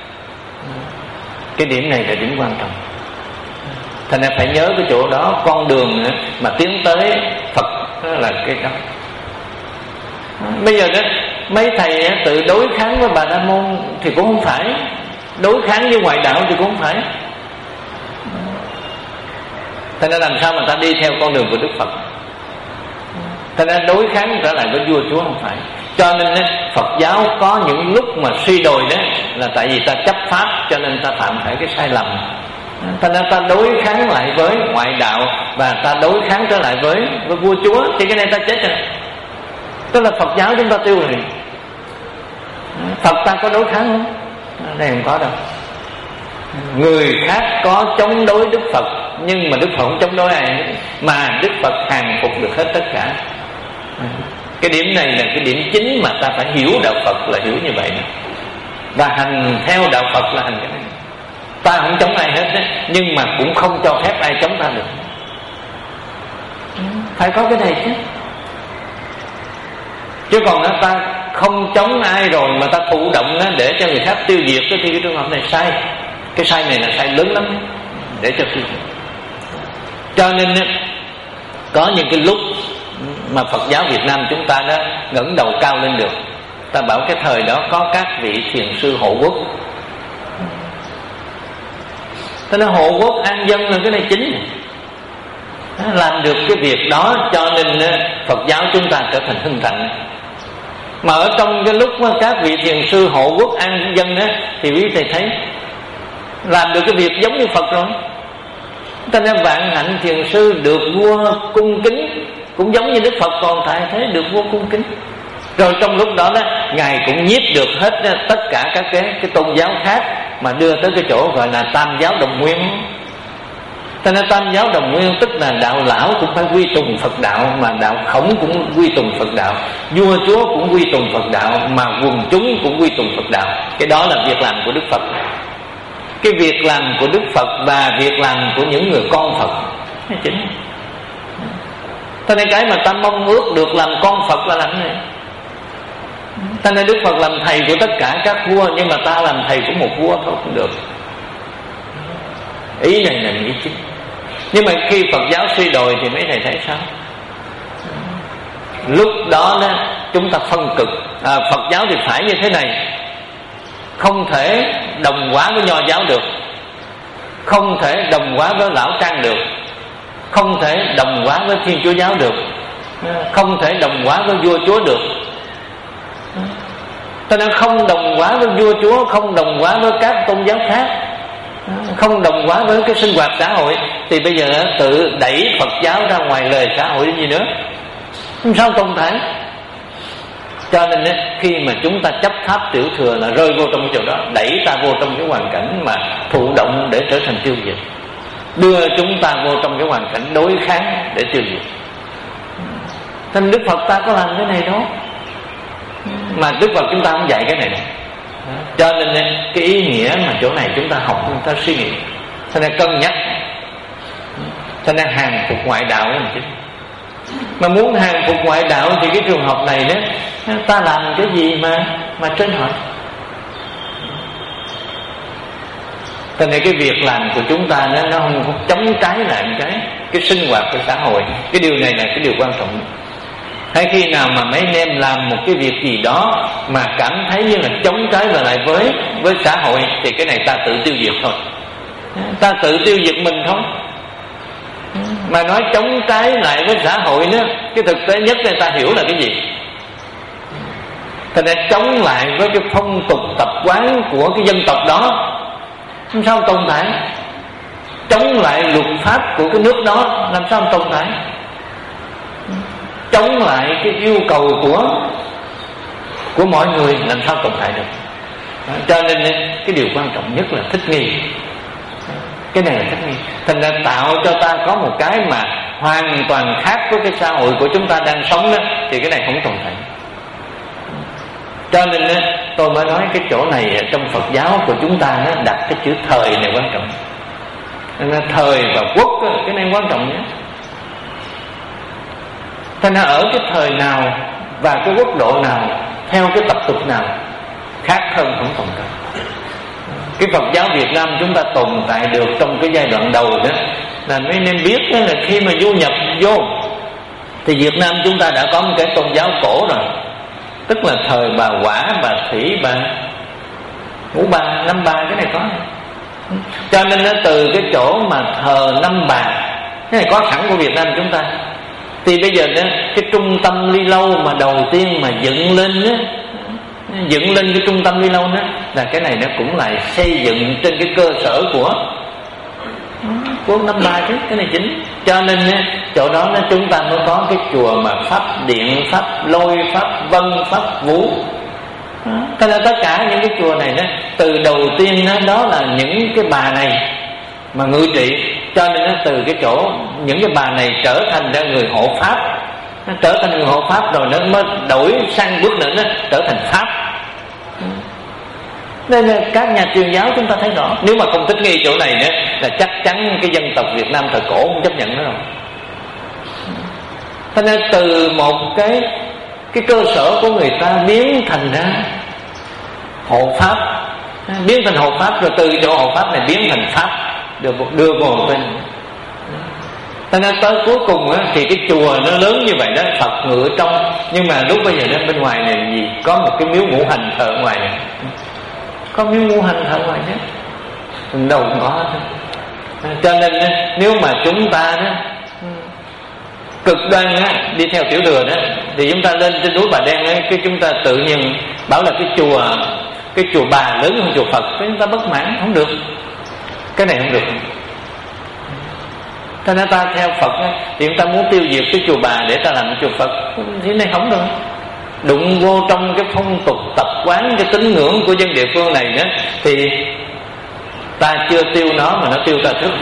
Cái điểm này là điểm quan trọng. Thành ra phải nhớ cái chỗ đó, con đường mà tiến tới Phật là cái đó. Bây giờ đó mấy thầy tự đối kháng với Bà La Môn thì cũng không phải, đối kháng với ngoại đạo thì cũng không phải. Thành ra làm sao mà ta đi theo con đường của Đức Phật. Thành ra đối kháng trở lại với vua chúa không phải. Cho nên Phật giáo có những lúc mà suy đồi đó, là tại vì ta chấp pháp, cho nên ta phạm phải cái sai lầm. Thành ra ta đối kháng lại với ngoại đạo, và ta đối kháng trở lại với, với vua chúa, thì cái này ta chết rồi. Tức là Phật giáo chúng ta tiêu rồi. Phật ta có đối kháng không? Đây không có đâu. Người khác có chống đối Đức Phật, nhưng mà Đức Phật không chống đối ai, mà Đức Phật hàng phục được hết tất cả. Cái điểm này là cái điểm chính mà ta phải hiểu đạo Phật, là hiểu như vậy. Và hành theo đạo Phật là hành cái này. Ta không chống ai hết đấy, nhưng mà cũng không cho phép ai chống ta được. Phải có cái này chứ. Chứ còn đó, ta không chống ai rồi mà ta thụ động đó để cho người khác tiêu diệt đó, thì cái trường hợp này sai. Cái sai này là sai lớn lắm, để cho tiêu diệt. Cho nên có những cái lúc mà Phật giáo Việt Nam chúng ta đã ngẩng đầu cao lên được. Ta bảo cái thời đó có các vị thiền sư hộ quốc. Thế nên hộ quốc an dân là cái này chính. làm được cái việc đó, cho nên Phật giáo chúng ta trở thành hưng thịnh. Mà ở trong cái lúc các vị thiền sư hộ quốc an dân á, thì quý thầy thấy làm được cái việc giống như Phật rồi. Cho nên Vạn Hạnh thiền sư được vua cung kính cũng giống như Đức Phật còn tại thế được vua cung kính. Rồi trong lúc đó đó Ngài cũng nhiếp được hết tất cả các cái, cái tôn giáo khác, mà đưa tới cái chỗ gọi là Tam giáo đồng nguyên. Cho nên Tam giáo đồng nguyên tức là đạo lão cũng phải quy tùng Phật đạo, mà đạo khổng cũng quy tùng Phật đạo, vua chúa cũng quy tùng Phật đạo, mà quần chúng cũng quy tùng Phật đạo. Cái đó là việc làm của Đức Phật. Cái việc làm của Đức Phật và việc làm của những người con Phật nó chính. Cho nên cái mà ta mong ước được làm con Phật là làm này. Cho nên Đức Phật làm thầy của tất cả các vua, nhưng mà ta làm thầy của một vua thôi cũng được. Ý này là ý chính. Nhưng mà khi Phật giáo suy đồi thì mấy thầy thấy sao? Lúc đó, đó chúng ta phân cực. à, Phật giáo thì phải như thế này, không thể đồng hóa với Nho giáo được, không thể đồng hóa với Lão Trang được, không thể đồng hóa với Thiên Chúa giáo được, không thể đồng hóa với vua chúa được. Cho nên không đồng hóa với vua chúa, không đồng hóa với các tôn giáo khác, không đồng hóa với cái sinh hoạt xã hội, thì bây giờ tự đẩy Phật giáo ra ngoài lề xã hội gì nữa, không sao tồn tại. Cho nên khi mà chúng ta chấp pháp tiểu thừa là rơi vô trong cái chỗ đó, đẩy ta vô trong cái hoàn cảnh mà thụ động để trở thành tiêu diệt, đưa chúng ta vô trong cái hoàn cảnh đối kháng để tiêu diệt. Nên Đức Phật ta có làm cái này đó, mà Đức Phật chúng ta không dạy cái này đâu. Cho nên cái ý nghĩa mà chỗ này chúng ta học, chúng ta suy nghĩ, cho nên cân nhắc, cho nên hàng phục ngoại đạo đó là chính. Mà muốn hàng phục ngoại đạo thì cái trường hợp này đó, ta làm cái gì mà mà trên họ. Cho nên cái việc làm của chúng ta nó, nó không chống trái lại cái cái sinh hoạt của xã hội. Cái điều này là cái điều quan trọng. Hay khi nào mà mấy anh em làm một cái việc gì đó mà cảm thấy như là chống trái và lại với với xã hội, thì cái này ta tự tiêu diệt thôi, ta tự tiêu diệt mình thôi. Mà nói chống trái lại với xã hội nữa, cái thực tế nhất là ta hiểu là cái gì? Ta đã chống lại với cái phong tục tập quán của cái dân tộc đó, làm sao tồn tại? Chống lại luật pháp của cái nước đó, làm sao tồn tại? Chống lại cái yêu cầu của của mọi người, làm sao tồn tại được? Cho nên cái điều quan trọng nhất là thích nghi. Cái này là thích nghi. Thành ra tạo cho ta có một cái mà hoàn toàn khác với cái xã hội của chúng ta đang sống đó, thì cái này không tồn tại. Cho nên tôi mới nói cái chỗ này trong Phật giáo của chúng ta nó đặt cái chữ thời này quan trọng. Nên thời và quốc cái này quan trọng nhé. Thành ra ở cái thời nào và cái quốc độ nào, theo cái tập tục nào, khác hơn không tồn tại. Cái Phật giáo Việt Nam chúng ta tồn tại được trong cái giai đoạn đầu đó là mấy anh em biết đó, là khi mà du nhập vô thì Việt Nam chúng ta đã có một cái tôn giáo cổ rồi, tức là thời bà Quả, bà Thủy, bà Ngũ Bà, Năm Bà, cái này có. Cho nên nó từ cái chỗ mà thờ Năm Bà, cái này có sẵn của Việt Nam chúng ta. Thì bây giờ đó, cái trung tâm Ly Lâu mà đầu tiên mà dựng lên đó, dựng lên cái trung tâm Ly Lâu đó, là cái này nó cũng lại xây dựng trên cái cơ sở của của Năm Bà chứ, cái này chính. Cho nên chỗ đó nó chúng ta mới có cái chùa mà Pháp Điện, Pháp Lôi, Pháp Vân, Pháp Vũ. Cho nên tất cả những cái chùa này đó, từ đầu tiên đó, đó là những cái bà này mà ngự trị. Cho nên nó từ cái chỗ những cái bà này trở thành ra người hộ Pháp, nó trở thành người hộ Pháp rồi nó mới đổi sang bước nữa nó trở thành Pháp. Nên là các nhà truyền giáo chúng ta thấy rõ, nếu mà không thích nghi chỗ này nữa là chắc chắn cái dân tộc Việt Nam thời cổ không chấp nhận nữa rồi. Cho nên từ một cái cái cơ sở của người ta biến thành ra hộ Pháp, biến thành hộ Pháp, rồi từ chỗ hộ Pháp này biến thành Pháp, được đưa vào bên. Cho nên tới cuối cùng á, thì cái chùa nó lớn như vậy đó, Phật ngự ở trong, nhưng mà lúc bây giờ nó bên ngoài này gì có một cái miếu ngũ hành thờ ngoài này, có miếu ngũ hành thờ ngoài chứ đâu cũng có. Cho nên nếu mà chúng ta đó cực đoan á, đi theo tiểu thừa đó, thì chúng ta lên trên núi Bà Đen ấy, cái chúng ta tự nhiên bảo là cái chùa cái chùa Bà lớn hơn chùa Phật, cái chúng ta bất mãn, không được, cái này không được. Thế nên ta theo Phật ấy, thì chúng ta muốn tiêu diệt cái chùa Bà để ta làm chùa Phật, thì này không được. Đụng vô trong cái phong tục tập quán, cái tín ngưỡng của dân địa phương này đó, thì ta chưa tiêu nó mà nó tiêu ta trước.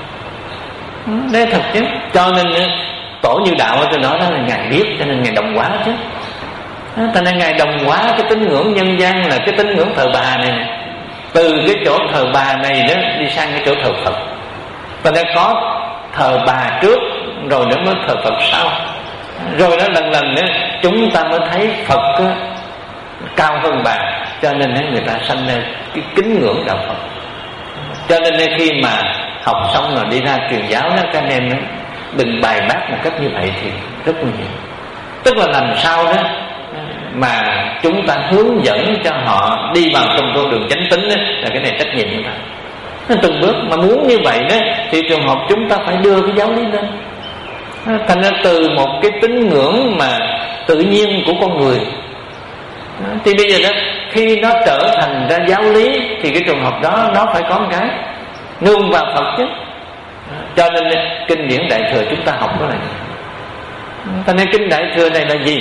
Đấy thật chứ. Cho nên Tổ Như Đạo tôi nói đó là Ngài biết, cho nên Ngài đồng hóa chứ. Cho nên Ngài đồng hóa cái tín ngưỡng nhân gian là cái tín ngưỡng thờ bà này, từ cái chỗ thờ bà này đó đi sang cái chỗ thờ Phật. Cho nên có thờ bà trước rồi nữa mới thờ Phật sau. Rồi đó lần lần nữa chúng ta mới thấy Phật đó, cao hơn bà, cho nên người ta sanh ra cái kính ngưỡng đạo Phật. Cho nên khi mà học xong rồi đi ra truyền giáo đó, các anh em đó, đừng bài bác một cách như vậy thì rất nguy hiểm. Tức là làm sao đó mà chúng ta hướng dẫn cho họ đi vào trong con đường chánh tín đó, là cái này trách nhiệm của ta. Nên từng bước mà muốn như vậy đó thì trường hợp chúng ta phải đưa cái giáo lý lên. Thành ra từ một cái tín ngưỡng mà tự nhiên của con người, thì bây giờ đó khi nó trở thành ra giáo lý thì cái trường hợp đó nó phải có một cái nương vào Phật chứ. Cho nên kinh điển Đại Thừa chúng ta học đó là gì? Cho nên kinh Đại Thừa này là gì?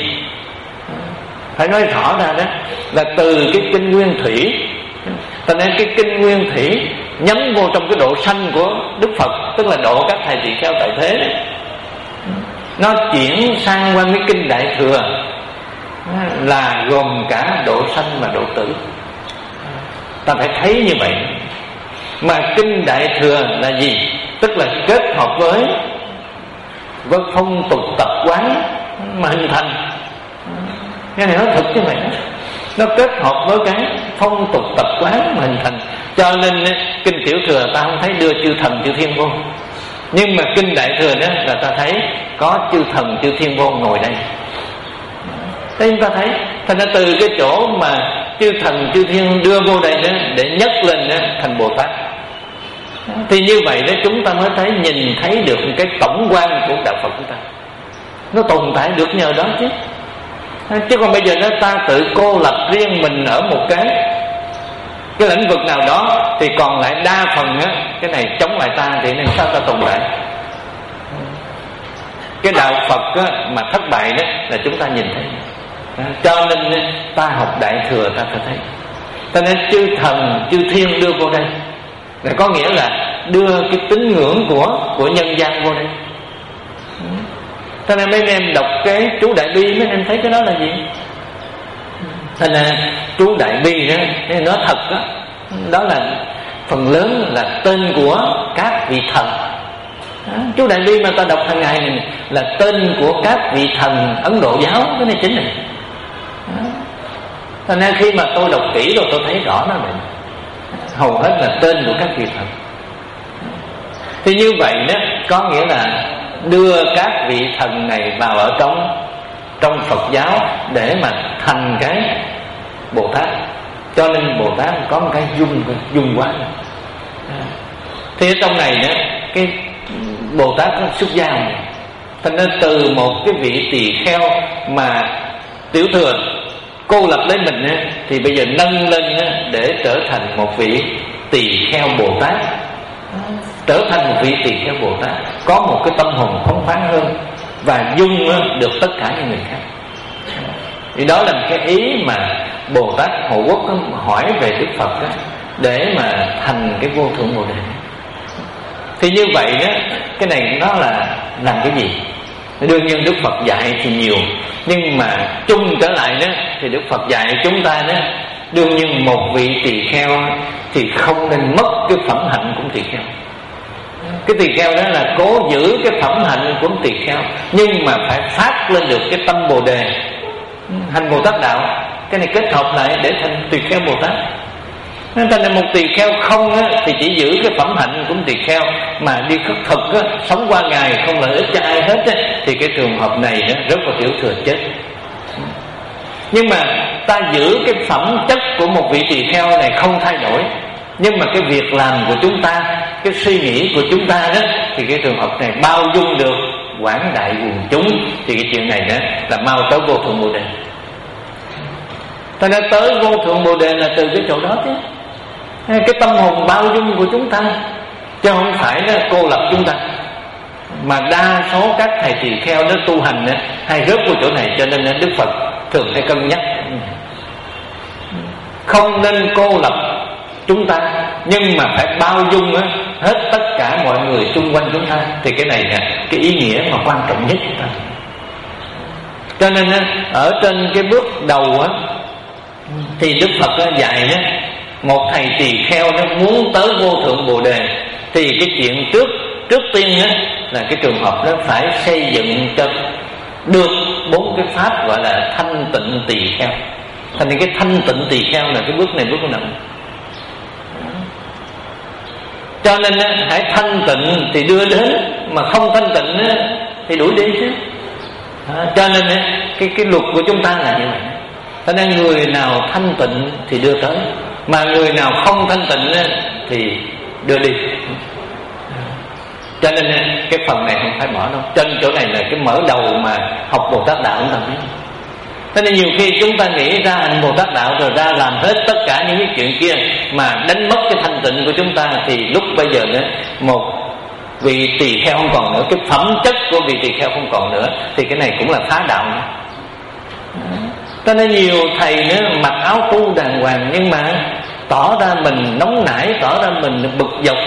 Phải nói rõ ra đó là từ cái kinh Nguyên Thủy. Cho nên cái kinh Nguyên Thủy nhắm vô trong cái độ sanh của Đức Phật, tức là độ các thầy tỳ kheo tại thế đấy. Nó chuyển sang qua cái kinh Đại Thừa là gồm cả độ sanh và độ tử. Ta phải thấy như vậy. Mà kinh Đại Thừa là gì? Tức là kết hợp với với phong tục tập quán mà hình thành. Cái này nó thực như vậy đó. Nó kết hợp với cái phong tục tập quán mà hình thành. Cho nên kinh Tiểu Thừa ta không thấy đưa chư thần chư thiên vô, nhưng mà kinh Đại Thừa đó là ta thấy có chư thần chư thiên vô ngồi đây. Thế chúng ta thấy, thành ra từ cái chỗ mà chư thần chư thiên đưa vô đây đó để nhấc lên đó, thành Bồ Tát, thì như vậy đó chúng ta mới thấy, nhìn thấy được cái tổng quan của đạo Phật chúng ta. Nó tồn tại được nhờ đó chứ. Chứ còn bây giờ đó ta tự cô lập riêng mình ở một cái cái lĩnh vực nào đó, thì còn lại đa phần á, cái này chống lại ta thì nên sao ta tồn tại. Cái đạo Phật á, mà thất bại đó là chúng ta nhìn thấy. Cho nên ta học Đại Thừa ta phải thấy. Cho nên chư thần chư thiên đưa vô đây là có nghĩa là đưa cái tín ngưỡng của của nhân gian vô đây. Cho nên mấy anh em đọc cái chú Đại Bi, mấy anh em thấy cái đó là gì? Thành ra chú Đại Bi đó, nó thật đó, đó là phần lớn là tên của các vị thần. Đó, chú Đại Bi mà ta đọc hàng ngày này là tên của các vị thần Ấn Độ giáo, cái này chính này. Thành ra khi mà tôi đọc kỹ rồi tôi thấy rõ nó vậy, hầu hết là tên của các vị thần. Thì như vậy đó có nghĩa là đưa các vị thần này vào ở trong trong Phật giáo để mà thành cái Bồ Tát. Cho nên Bồ Tát có một cái dung dung quá. Thì ở trong này đó, cái Bồ Tát nó xuất gia này. Thành nên từ một cái vị tỳ kheo mà tiểu thừa cô lập lấy mình ấy, thì bây giờ nâng lên ấy, để trở thành một vị tỳ kheo Bồ Tát, trở thành một vị tỳ kheo Bồ Tát có một cái tâm hồn phóng khoáng hơn và dung ấy, được tất cả những người khác. Thì đó là một cái ý mà Bồ Tát Hộ Quốc hỏi về Đức Phật đó, để mà thành cái vô thượng Bồ Đề. Thì như vậy đó, cái này nó là làm cái gì? Đương nhiên Đức Phật dạy thì nhiều, nhưng mà chung trở lại đó thì Đức Phật dạy chúng ta đó, đương nhiên một vị tỳ kheo thì không nên mất cái phẩm hạnh của tỳ kheo. Cái tỳ kheo đó là cố giữ cái phẩm hạnh của tỳ kheo, nhưng mà phải phát lên được cái tâm Bồ Đề, hành Bồ Tát đạo. Cái này kết hợp lại để thành tỳ kheo Bồ Tát. Nên thành ra một tỳ kheo không á, thì chỉ giữ cái phẩm hạnh của tỳ kheo, mà đi khất thực á, sống qua ngày không lợi ích cho ai hết á, thì cái trường hợp này á, rất là tiểu thừa chết. Nhưng mà ta giữ cái phẩm chất của một vị tỳ kheo này không thay đổi, nhưng mà cái việc làm của chúng ta, cái suy nghĩ của chúng ta đó, thì cái trường hợp này bao dung được quảng đại quần chúng, thì cái chuyện này đó là mau tới vô thượng Bồ Đề. Cho nên tới vô thượng Bồ Đề là từ cái chỗ đó chứ, cái tâm hồn bao dung của chúng ta, chứ không phải nó cô lập chúng ta. Mà đa số các thầy tỳ kheo nó tu hành hay rớt vào chỗ này, cho nên Đức Phật thường hay cân nhắc không nên cô lập chúng ta, nhưng mà phải bao dung hết tất cả mọi người xung quanh chúng ta. Thì cái này là cái ý nghĩa mà quan trọng nhất chúng ta. Cho nên ở trên cái bước đầu á, thì Đức Phật dạy đó, một thầy tỳ kheo nó muốn tới vô thượng Bồ Đề, thì cái chuyện trước trước tiên á, là cái trường hợp đó phải xây dựng cho được bốn cái pháp gọi là thanh tịnh tỳ kheo. Thành ra cái thanh tịnh tỳ kheo là cái bước này bước nào. Cho nên á, hãy thanh tịnh thì đưa đến, mà không thanh tịnh á, thì đuổi đi chứ. À, cho nên á, cái cái luật của chúng ta là như vậy. Cho nên người nào thanh tịnh thì đưa tới, mà người nào không thanh tịnh á, thì đưa đi. Cho nên cái phần này không phải bỏ đâu. Trên chỗ này là cái mở đầu mà học Bồ Tát Đạo chúng ta biết. Cho nên nhiều khi chúng ta nghĩ ra hành Bồ Tát Đạo rồi ra làm hết tất cả những cái chuyện kia, mà đánh mất cái thanh tịnh của chúng ta, thì lúc bây giờ nữa một vị tỳ kheo không còn nữa, cái phẩm chất của vị tỳ kheo không còn nữa, thì cái này cũng là phá đạo nữa. Cho nên nhiều thầy nữa mặc áo tu đàng hoàng, nhưng mà tỏ ra mình nóng nảy, tỏ ra mình bực dọc.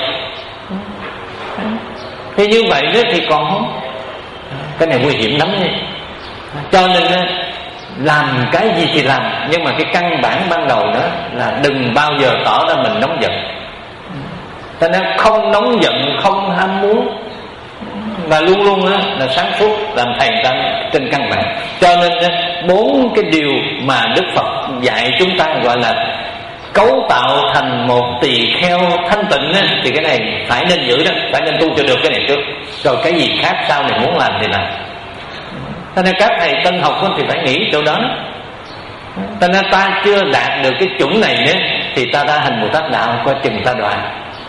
Thì như vậy đó thì còn không, cái này nguy hiểm lắm nha. Cho nên làm cái gì thì làm, nhưng mà cái căn bản ban đầu đó là đừng bao giờ tỏ ra mình nóng giận. Cho nên không nóng giận, không ham muốn, và luôn luôn là sáng suốt, làm thầy ta trên căn bản. Cho nên bốn cái điều mà Đức Phật dạy chúng ta gọi là cấu tạo thành một tỳ kheo thanh tịnh á, thì cái này phải nên giữ đó, phải nên tu cho được cái này trước, rồi cái gì khác sau này muốn làm thì làm. Cho nên các thầy tân học thì phải nghĩ chỗ đó. Cho nên ta chưa đạt được cái chuẩn này nữa, thì ta ra hành Bồ Tát Đạo coi chừng ta đoạn.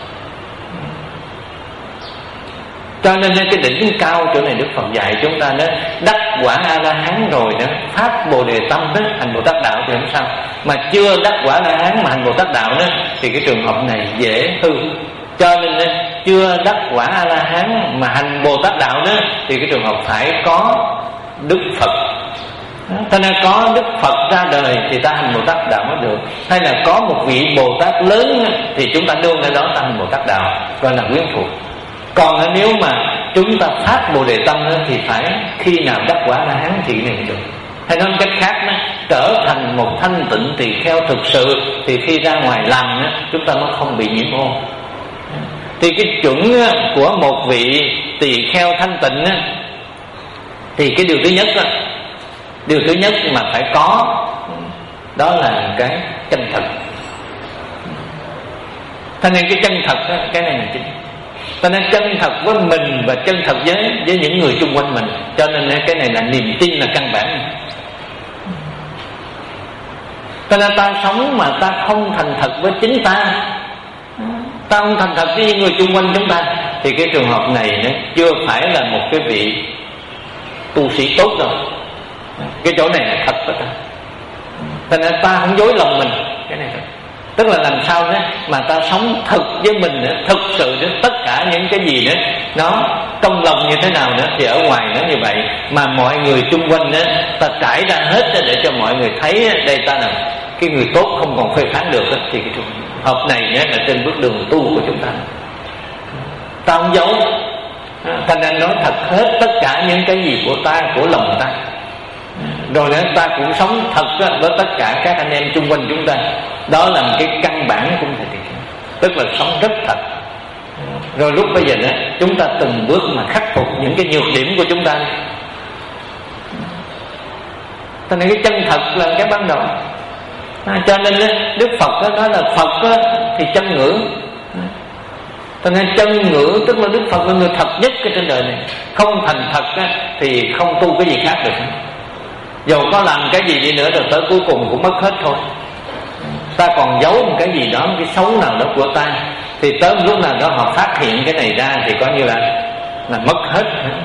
Cho nên cái đỉnh cao chỗ này Đức Phật dạy chúng ta đó, đắc quả A La Hán rồi đó, phát Bồ Đề tâm đó, hành Bồ Tát Đạo thì không sao. Mà chưa đắc quả A La Hán mà hành Bồ Tát Đạo đó, thì cái trường hợp này dễ hư. Cho nên chưa đắc quả A La Hán mà hành Bồ Tát Đạo đó, thì cái trường hợp phải có Đức Phật. Cho nên có Đức Phật ra đời thì ta hành Bồ Tát Đạo mới được. Hay là có một vị Bồ Tát lớn thì chúng ta đương ở đó ta hành Bồ Tát Đạo, gọi là quyến thuộc. Còn nếu mà chúng ta phát Bồ Đề tâm thì phải khi nào đắc quả La Hán thì này được. Hay nói cách khác đó, trở thành một thanh tịnh tỳ kheo thực sự, thì khi ra ngoài làm chúng ta mới không bị nhiễm ô. Thì cái chuẩn của một vị tỳ kheo thanh tịnh thì cái điều thứ nhất đó, điều thứ nhất mà phải có đó là cái chân thật. Thế nên cái chân thật đó, cái này là chính. Cho nên chân thật với mình và chân thật với với những người xung quanh mình. Cho nên cái này là niềm tin là căn bản. Cho nên ta sống mà ta không thành thật với chính ta, ta không thành thật với những người xung quanh chúng ta, thì cái trường hợp này nó chưa phải là một cái vị tu sĩ tốt đâu. Cái chỗ này là thật đó. Cho nên ta không dối lòng mình. Cái này thật. Tức là làm sao đó mà ta sống thực với mình nữa, thực sự đó, tất cả những cái gì đó nó trong lòng như thế nào nữa thì ở ngoài nó như vậy, mà mọi người xung quanh đó ta trải ra hết để cho mọi người thấy đây ta là cái người tốt không còn phê phán được đó. Thì cái trường hợp này nữa là trên bước đường tu của chúng ta, ta không giấu, thành ra nói thật hết tất cả những cái gì của ta, của lòng ta. Rồi nữa ta cũng sống thật với tất cả các anh em xung quanh chúng ta. Đó là một cái căn bản của thầy tỳ kheo, tức là sống rất thật. Rồi lúc bây giờ đó, chúng ta từng bước mà khắc phục những cái nhược điểm của chúng ta. Cho nên cái chân thật là cái ban đầu. À, cho nên Đức Phật đó nói là Phật đó, thì chân ngữ. Cho nên chân ngữ tức là Đức Phật là người thật nhất cái trên đời này. Không thành thật đó, thì không tu cái gì khác được. Dầu có làm cái gì đi nữa rồi tới cuối cùng cũng mất hết thôi. Ta còn giấu một cái gì đó, một cái xấu nào đó của ta, thì tới lúc nào đó họ phát hiện cái này ra thì coi như là là mất hết.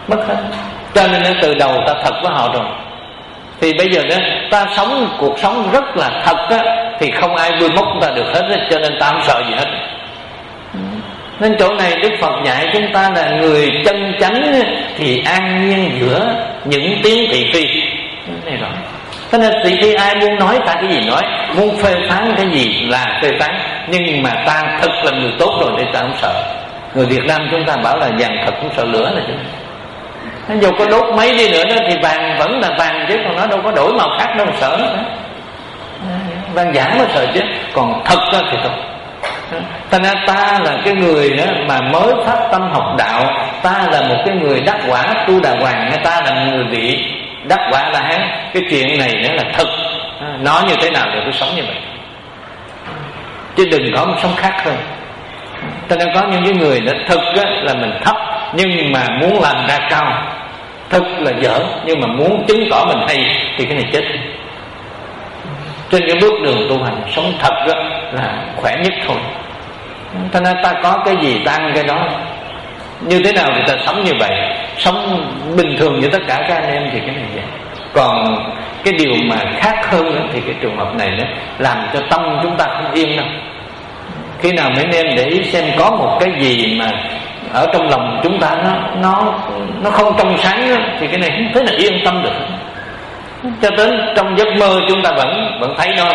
mất hết. Cho nên nó từ đầu ta thật với họ rồi, thì bây giờ đó ta sống cuộc sống rất là thật á, thì không ai bươi móc ta được hết á, cho nên ta không sợ gì hết. Nên chỗ này Đức Phật dạy chúng ta là người chân chánh thì an nhiên giữa những tiếng thị phi này rồi. Cho nên thị phi ai muốn nói ta cái gì nói, muốn phê phán cái gì là phê phán, nhưng mà ta thật là người tốt rồi để ta không sợ. Người Việt Nam chúng ta bảo là vàng thật cũng sợ lửa là chứ. Dù có đốt mấy đi nữa đó thì vàng vẫn là vàng chứ, còn nó đâu có đổi màu khác đâu mà sợ nữa. Vàng giả mới sợ chứ, còn thật ra thì không. Thành ra ta là cái người đó mà mới phát tâm học đạo, ta là một cái người đắc quả tu đà hoàng, ta là người bị đắc quả là hán. Cái chuyện này nó là thật, nó như thế nào thì tôi sống như vậy, chứ đừng có một sống khác thôi. Cho nên có những cái người đó thực á, là mình thấp nhưng mà muốn làm ra cao, thực là dở nhưng mà muốn chứng tỏ mình hay thì cái này chết. Trên cái bước đường tu hành sống thật đó là khỏe nhất thôi. Cho nên ta có cái gì ta ăn cái đó, như thế nào thì ta sống như vậy, sống bình thường như tất cả các anh em thì cái này vậy. Còn cái điều mà khác hơn đó, thì cái trường hợp này đó làm cho tâm chúng ta không yên đâu. Khi nào mấy anh em để ý xem có một cái gì mà ở trong lòng chúng ta nó nó nó không trong sáng đó, thì cái này không thể là yên tâm được. Cho đến trong giấc mơ chúng ta vẫn vẫn thấy nó.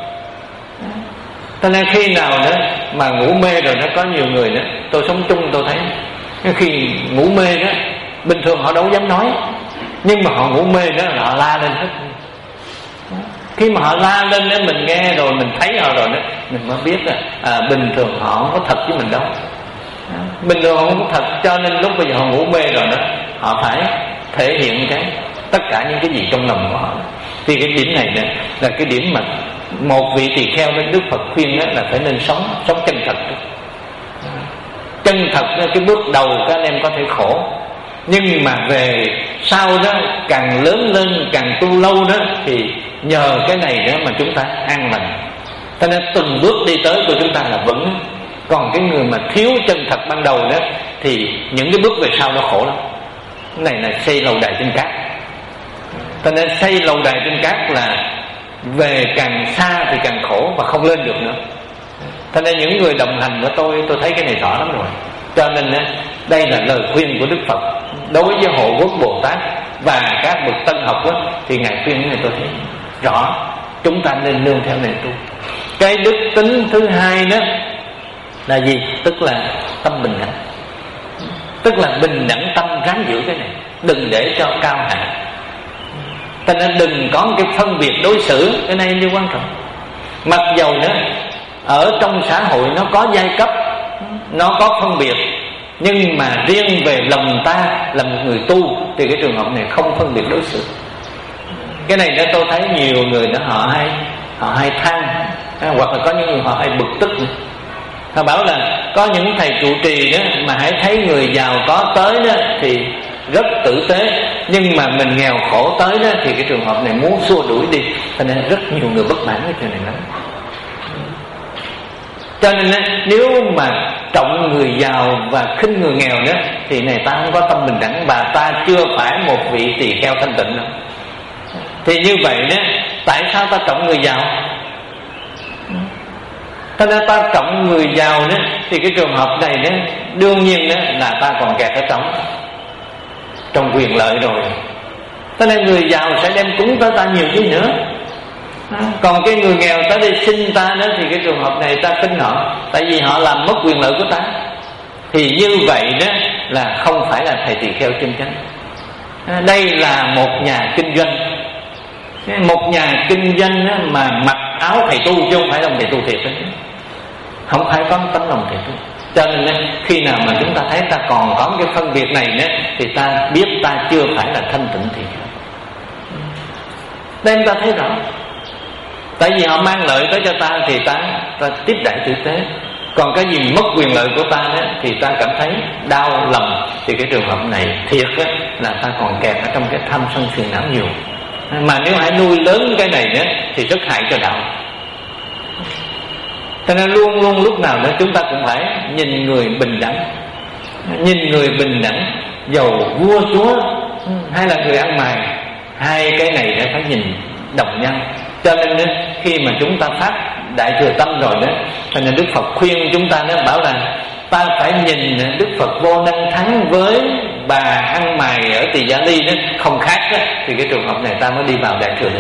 Cho nên khi nào đó mà ngủ mê rồi, nó có nhiều người đó, tôi sống chung tôi thấy khi ngủ mê đó, bình thường họ đâu dám nói, nhưng mà họ ngủ mê đó là họ la lên hết. Khi mà họ la lên đó mình nghe rồi, mình thấy họ rồi đó, mình mới biết là à, bình thường họ không có thật với mình đâu. Bình thường họ không có thật, cho nên lúc bây giờ họ ngủ mê rồi đó, họ phải thể hiện cái tất cả những cái gì trong lòng của họ. Thì cái điểm này nè là cái điểm mà một vị tỳ kheo đến Đức Phật khuyên đó, là phải nên sống sống chân thật. Chân thật cái bước đầu các anh em có thể khổ, nhưng mà về sau đó càng lớn lên càng tu lâu đó thì nhờ cái này đó mà chúng ta an lành. Cho nên từng bước đi tới của chúng ta là vững. Còn cái người mà thiếu chân thật ban đầu đó thì những cái bước về sau nó khổ lắm. Cái này là xây lầu đài trên cát. Cho nên xây lầu đài trên cát là về càng xa thì càng khổ và không lên được nữa. Cho nên những người đồng hành với tôi, tôi thấy cái này rõ lắm rồi. Cho nên đây là lời khuyên của Đức Phật đối với Hộ Quốc Bồ Tát và các bậc tân học đó, thì ngài khuyên cái này tôi thấy rõ, chúng ta nên nương theo này tu. Cái đức tính thứ hai đó là gì? Tức là tâm bình đẳng. Tức là bình đẳng tâm, ráng giữ cái này, đừng để cho cao hạ. Cho nên đừng có một cái phân biệt đối xử, cái này như quan trọng. Mặc dầu nữa ở trong xã hội nó có giai cấp, nó có phân biệt, nhưng mà riêng về lòng ta là một người tu thì cái trường hợp này không phân biệt đối xử. Cái này đó tôi thấy nhiều người đó họ hay họ hay than, hoặc là có những người họ hay bực tức nữa. Họ bảo là có những thầy trụ trì đó mà hãy thấy người giàu có tới đó thì rất tử tế, nhưng mà mình nghèo khổ tới đó thì cái trường hợp này muốn xua đuổi đi. Cho nên rất nhiều người bất mãn với chuyện này lắm. Cho nên nếu mà trọng người giàu và khinh người nghèo đó thì này ta không có tâm bình đẳng, và ta chưa phải một vị tỳ kheo thanh tịnh đâu. Thì như vậy đó, tại sao ta trọng người giàu? Cho nên ta trọng người giàu đó thì cái trường hợp này đó đương nhiên đó là ta còn kẹt ở trong trong quyền lợi rồi. Cho nên người giàu sẽ đem cúng tới ta nhiều chứ nữa. Còn cái người nghèo tới đây xin ta đó thì cái trường hợp này ta khinh họ, tại vì họ làm mất quyền lợi của ta. Thì như vậy đó là không phải là thầy tỳ kheo chân chánh. Đây là một nhà kinh doanh. Một nhà kinh doanh mà mặc áo thầy tu chứ không phải là thầy tu thiệt đó. Không phải có tấm lòng thầy tu. Cho nên khi nào mà chúng ta thấy ta còn có cái phân biệt này nữa thì ta biết ta chưa phải là thanh tịnh thiệt. Nên ta thấy rõ, tại vì họ mang lợi tới cho ta thì ta, ta tiếp đại tử tế. Còn cái gì mất quyền lợi của ta đó, thì ta cảm thấy đau lòng. Thì cái trường hợp này thiệt đó, là ta còn kẹt ở trong cái tham sân phiền não nhiều. Mà nếu hãy nuôi lớn cái này đó, thì rất hại cho đạo. Cho nên luôn luôn lúc nào đó chúng ta cũng phải nhìn người bình đẳng. Nhìn người bình đẳng dầu vua chúa hay là người ăn mày, hai cái này đã phải nhìn đồng nhau. Cho nên đó, khi mà chúng ta phát Đại Thừa Tâm rồi đó, cho nên Đức Phật khuyên chúng ta, nó bảo là ta phải nhìn Đức Phật Vô Năng Thắng với bà ăn mày ở Tỳ Gia Ly đó không khác đó, thì cái trường hợp này ta mới đi vào Đại Thừa được.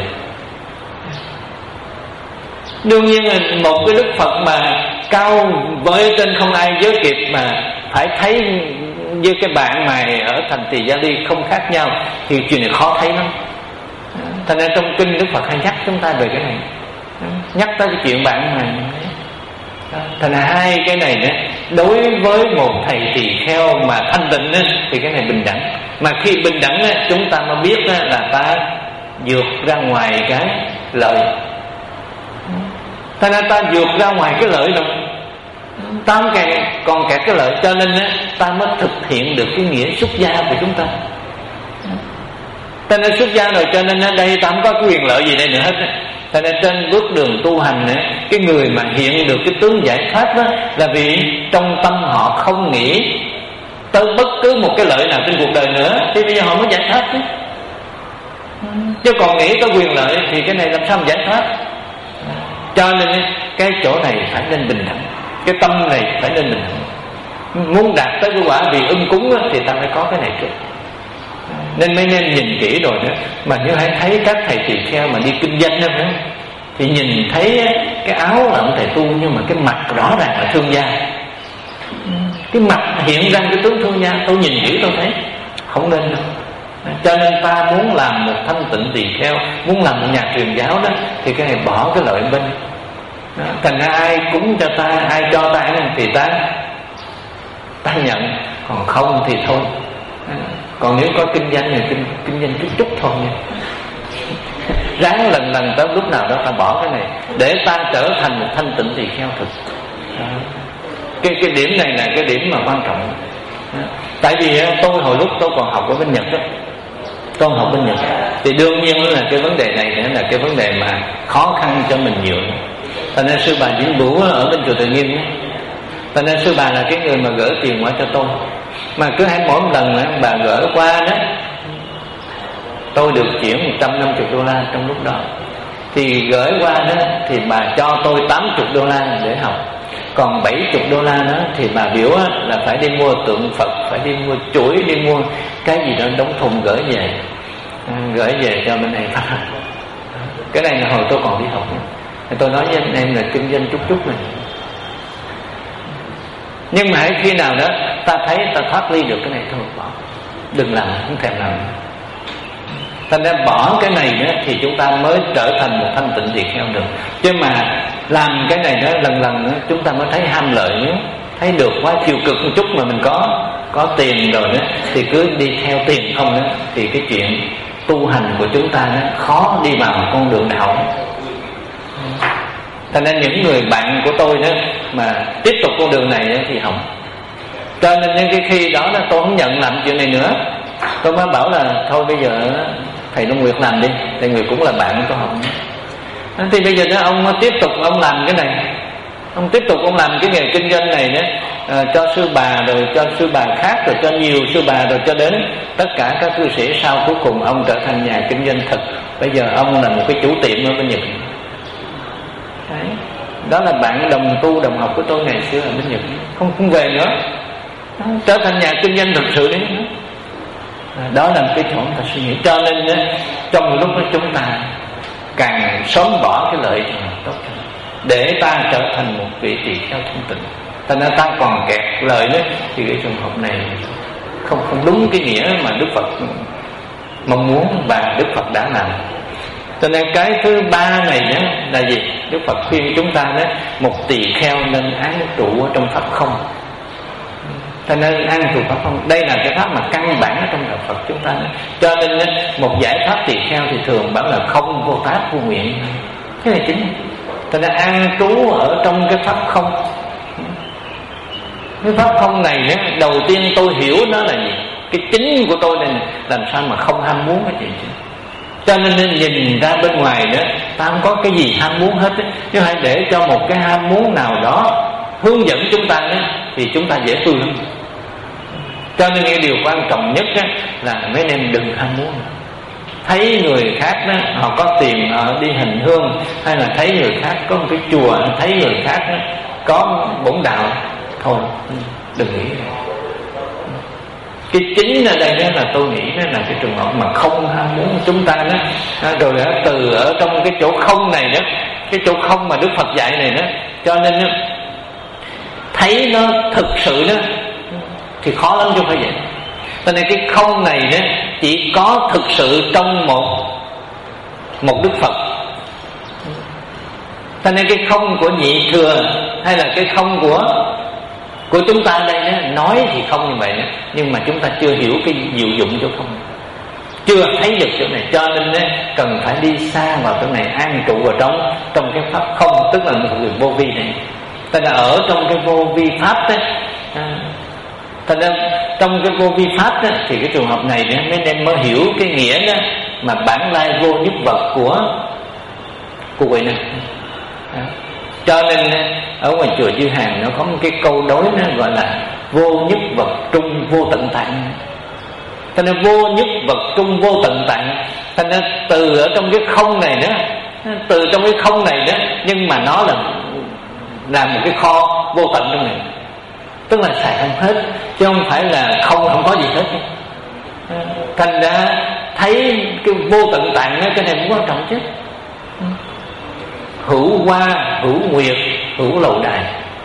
Đương nhiên là một cái Đức Phật mà cao với trên không ai giới kịp mà phải thấy như cái bạn mày ở thành Tỳ Gia Ly không khác nhau thì chuyện này khó thấy lắm. Thành ra trong kinh Đức Phật hay nhắc chúng ta về cái này, nhắc tới cái chuyện bạn mày. Thành ra hai cái này nữa, đối với một thầy tỳ kheo mà thanh tịnh đó, thì cái này bình đẳng. Mà khi bình đẳng đó, chúng ta mới biết đó, là ta vượt ra ngoài cái lợi. Thành ra ta vượt ra ngoài cái lợi rồi, ta không kẹt, còn kẹt cái lợi. Cho nên á, ta mới thực hiện được cái nghĩa xuất gia của chúng ta. Ta nên xuất gia rồi, cho nên ở đây ta không có cái quyền lợi gì đây nữa hết. Cho nên trên bước đường tu hành á, cái người mà hiện được cái tướng giải thoát đó là vì trong tâm họ không nghĩ tới bất cứ một cái lợi nào trên cuộc đời nữa, thì bây giờ họ mới giải thoát chứ. Chứ còn nghĩ tới quyền lợi thì cái này làm sao mà giải thoát. Cho nên cái chỗ này phải nên bình đẳng, cái tâm này phải nên bình đẳng. Muốn đạt tới cái quả vì ưng cúng đó, thì ta phải có cái này trước. Nên mới nên nhìn kỹ rồi đó. Mà nếu hãy thấy các thầy tỳ kheo mà đi kinh doanh đó, thì nhìn thấy cái áo là ông thầy tu, nhưng mà cái mặt rõ ràng là thương gia. Cái mặt hiện ra cái tướng thương gia, tôi nhìn kỹ tôi thấy không nên đâu. Cho nên ta muốn làm một thanh tịnh tỳ kheo, muốn làm một nhà truyền giáo đó, thì cái này bỏ cái lợi bên đó. Thành ra ai cúng cho ta, ai cho ta thì ta ta nhận, còn không thì thôi. Còn nếu có kinh doanh thì kinh, kinh doanh chút chút thôi nha. Ráng lần lần tới lúc nào đó ta bỏ cái này để ta trở thành một thanh tịnh tỳ kheo thực. Cái cái điểm này là cái điểm mà quan trọng. Tại vì tôi hồi lúc tôi còn học ở bên Nhật đó, tôi học bên Nhật thì đương nhiên là cái vấn đề này nữa là cái vấn đề mà khó khăn cho mình nhiều. Thành nên sư bà Vĩnh Bửu ở bên chùa Từ Nghiêm đó, thành nên sư bà là cái người mà gửi tiền qua cho tôi. Mà cứ hay mỗi một lần mà bà gửi qua đó, tôi được chuyển một trăm năm mươi đô la trong lúc đó. Thì gửi qua đó thì bà cho tôi tám mươi đô la để học. Còn bảy mươi đô la đó thì bà biểu là phải đi mua tượng Phật, phải đi mua chuỗi, đi mua cái gì đó đóng thùng gửi về, gửi về cho bên này. Cái này là hồi tôi còn đi học. Tôi nói với anh em là kinh doanh chút chút này. Nhưng mà khi nào đó ta thấy ta thoát ly được cái này thôi bỏ, đừng làm, không thèm làm. Thành ra bỏ cái này đó thì chúng ta mới trở thành một thanh tịnh tỳ kheo được. Chứ mà làm cái này đó lần lần đó, chúng ta mới thấy ham lợi nữa, thấy được quá chiều cực một chút mà mình có có tiền rồi đó, thì cứ đi theo tiền không đó, thì cái chuyện tu hành của chúng ta nó khó đi vào con đường đạo. Thành ra những người bạn của tôi đó mà tiếp tục con đường này đó thì không. Cho nên những cái khi đó, đó tôi không nhận làm chuyện này nữa. Tôi mới bảo là thôi bây giờ thầy Long Nguyệt làm đi, thầy Nguyệt cũng là bạn của học. Thì bây giờ đó ông tiếp tục ông làm cái này, ông tiếp tục ông làm cái nghề kinh doanh này đó, à, cho sư bà rồi cho sư bà khác rồi cho nhiều sư bà rồi cho đến tất cả các cư sĩ sau, cuối cùng ông trở thành nhà kinh doanh thực. Bây giờ ông là một cái chủ tiệm ở bên Nhật. Đấy. Đó là bạn đồng tu đồng học của tôi ngày xưa ở bên Nhật, không không về nữa, trở thành nhà kinh doanh thực sự đấy. Đó là cái chỗ ta suy nghĩ. Cho nên trong lúc đó chúng ta càng sớm bỏ cái lợi cho tốt hơn, để ta trở thành một vị tỳ kheo thanh tịnh. Thành ra ta còn kẹt lợi đó, thì cái trường hợp này không không đúng cái nghĩa mà Đức Phật mong muốn và Đức Phật đã làm. Cho nên cái thứ ba này đó là gì? Đức Phật khuyên chúng ta đó, một tỳ kheo nên án trụ ở trong pháp không. Cho nên an trụ pháp không, đây là cái pháp mà căn bản ở trong đạo Phật chúng ta. Cho nên một giải pháp tỳ kheo thì thường bảo là không vô tác vô nguyện. Cái này chính. Cho nên an trú ở trong cái pháp không. Cái pháp không này đầu tiên tôi hiểu nó là gì? Cái chính của tôi này làm sao mà không ham muốn cái chuyện gì. Cho nên nên nhìn ra bên ngoài nữa, ta không có cái gì ham muốn hết ấy. Chứ hãy để cho một cái ham muốn nào đó hướng dẫn chúng ta ấy, thì chúng ta dễ tu lắm. Cho nên cái điều quan trọng nhất á, là mấy anh em đừng ham muốn. Thấy người khác đó, họ có tiền họ đi hành hương, hay là thấy người khác có một cái chùa, thấy người khác đó, có bổn đạo, thôi đừng nghĩ. Cái chính ở đây đó là tôi nghĩ đó là cái trường hợp mà không ham muốn chúng ta đó. Rồi đó, từ ở trong cái chỗ không này đó, cái chỗ không mà Đức Phật dạy này đó, cho nên đó, thấy nó thực sự đó thì khó lắm chứ không phải vậy. Cho nên cái không này đó chỉ có thực sự trong một một Đức Phật. Cho nên cái không của nhị thừa hay là cái không của của chúng ta đây đó, nói thì không như vậy đó, nhưng mà chúng ta chưa hiểu cái diệu dụng chỗ không, chưa thấy được chỗ này, cho nên đó, cần phải đi xa vào chỗ này, an trụ vào trong trong cái pháp không, tức là một người vô vi này. Tại là ở trong cái vô vi pháp đó, à, thành ra trong cái vô vi pháp đó, thì cái trường hợp này đó, mấy anh em mới hiểu cái nghĩa đó mà bản lai vô nhất vật của của vị này. À, cho nên ở ngoài chùa Chư Hàng nó có một cái câu đối nó gọi là vô nhất vật trung vô tận tạng. Thành ra vô nhất vật trung vô tận tạng, thành ra từ ở trong cái không này đó, từ trong cái không này đó, nhưng mà nó là là một cái kho vô tận trong này, tức là xài không hết, chứ không phải là không không có gì hết. Thành ra thấy cái vô tận tạng đó, cái này cũng quan trọng chứ. Hữu hoa, hữu nguyệt, hữu lầu đài.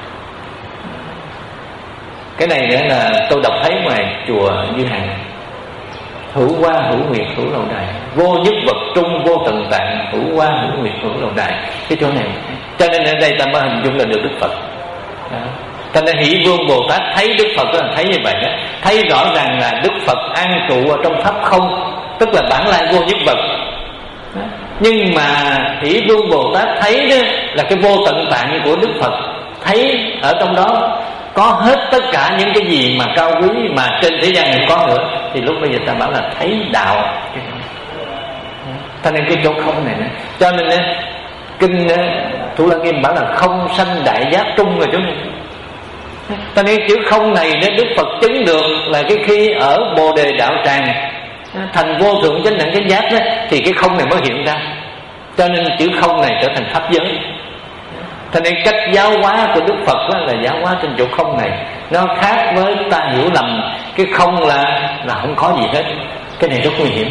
Cái này nữa là tôi đọc thấy ngoài chùa Như Hàng. Hữu hoa, hữu nguyệt, hữu lầu đài. Vô nhất vật trung vô tận tạng, hữu hoa, hữu nguyệt, hữu lầu đài. Cái chỗ này, cho nên ở đây ta mới hình dung là được Đức Phật. Thành ra Hỷ Vương Bồ Tát thấy Đức Phật là thấy như vậy đó, thấy rõ ràng là Đức Phật an trụ ở trong pháp không, tức là bản lai vô nhất vật. Nhưng mà Hỷ Vương Bồ Tát thấy đó là cái vô tận tạng của Đức Phật, thấy ở trong đó có hết tất cả những cái gì mà cao quý mà trên thế gian này có nữa, thì lúc bây giờ ta bảo là thấy đạo. Cho nên cái chỗ không này nữa, cho nên đó, kinh Thủ Lăng Nghiêm bảo là không sanh đại giác trung rồi chỗ này. Cho nên chữ không này đó Đức Phật chứng được là cái khi ở Bồ Đề Đạo Tràng thành vô thượng chánh đẳng chánh giác đó, thì cái không này mới hiện ra. Cho nên chữ không này trở thành pháp giới. Cho nên cách giáo hóa của Đức Phật đó là giáo hóa trên chỗ không này. Nó khác với ta hiểu lầm cái không là là không có gì hết. Cái này rất nguy hiểm.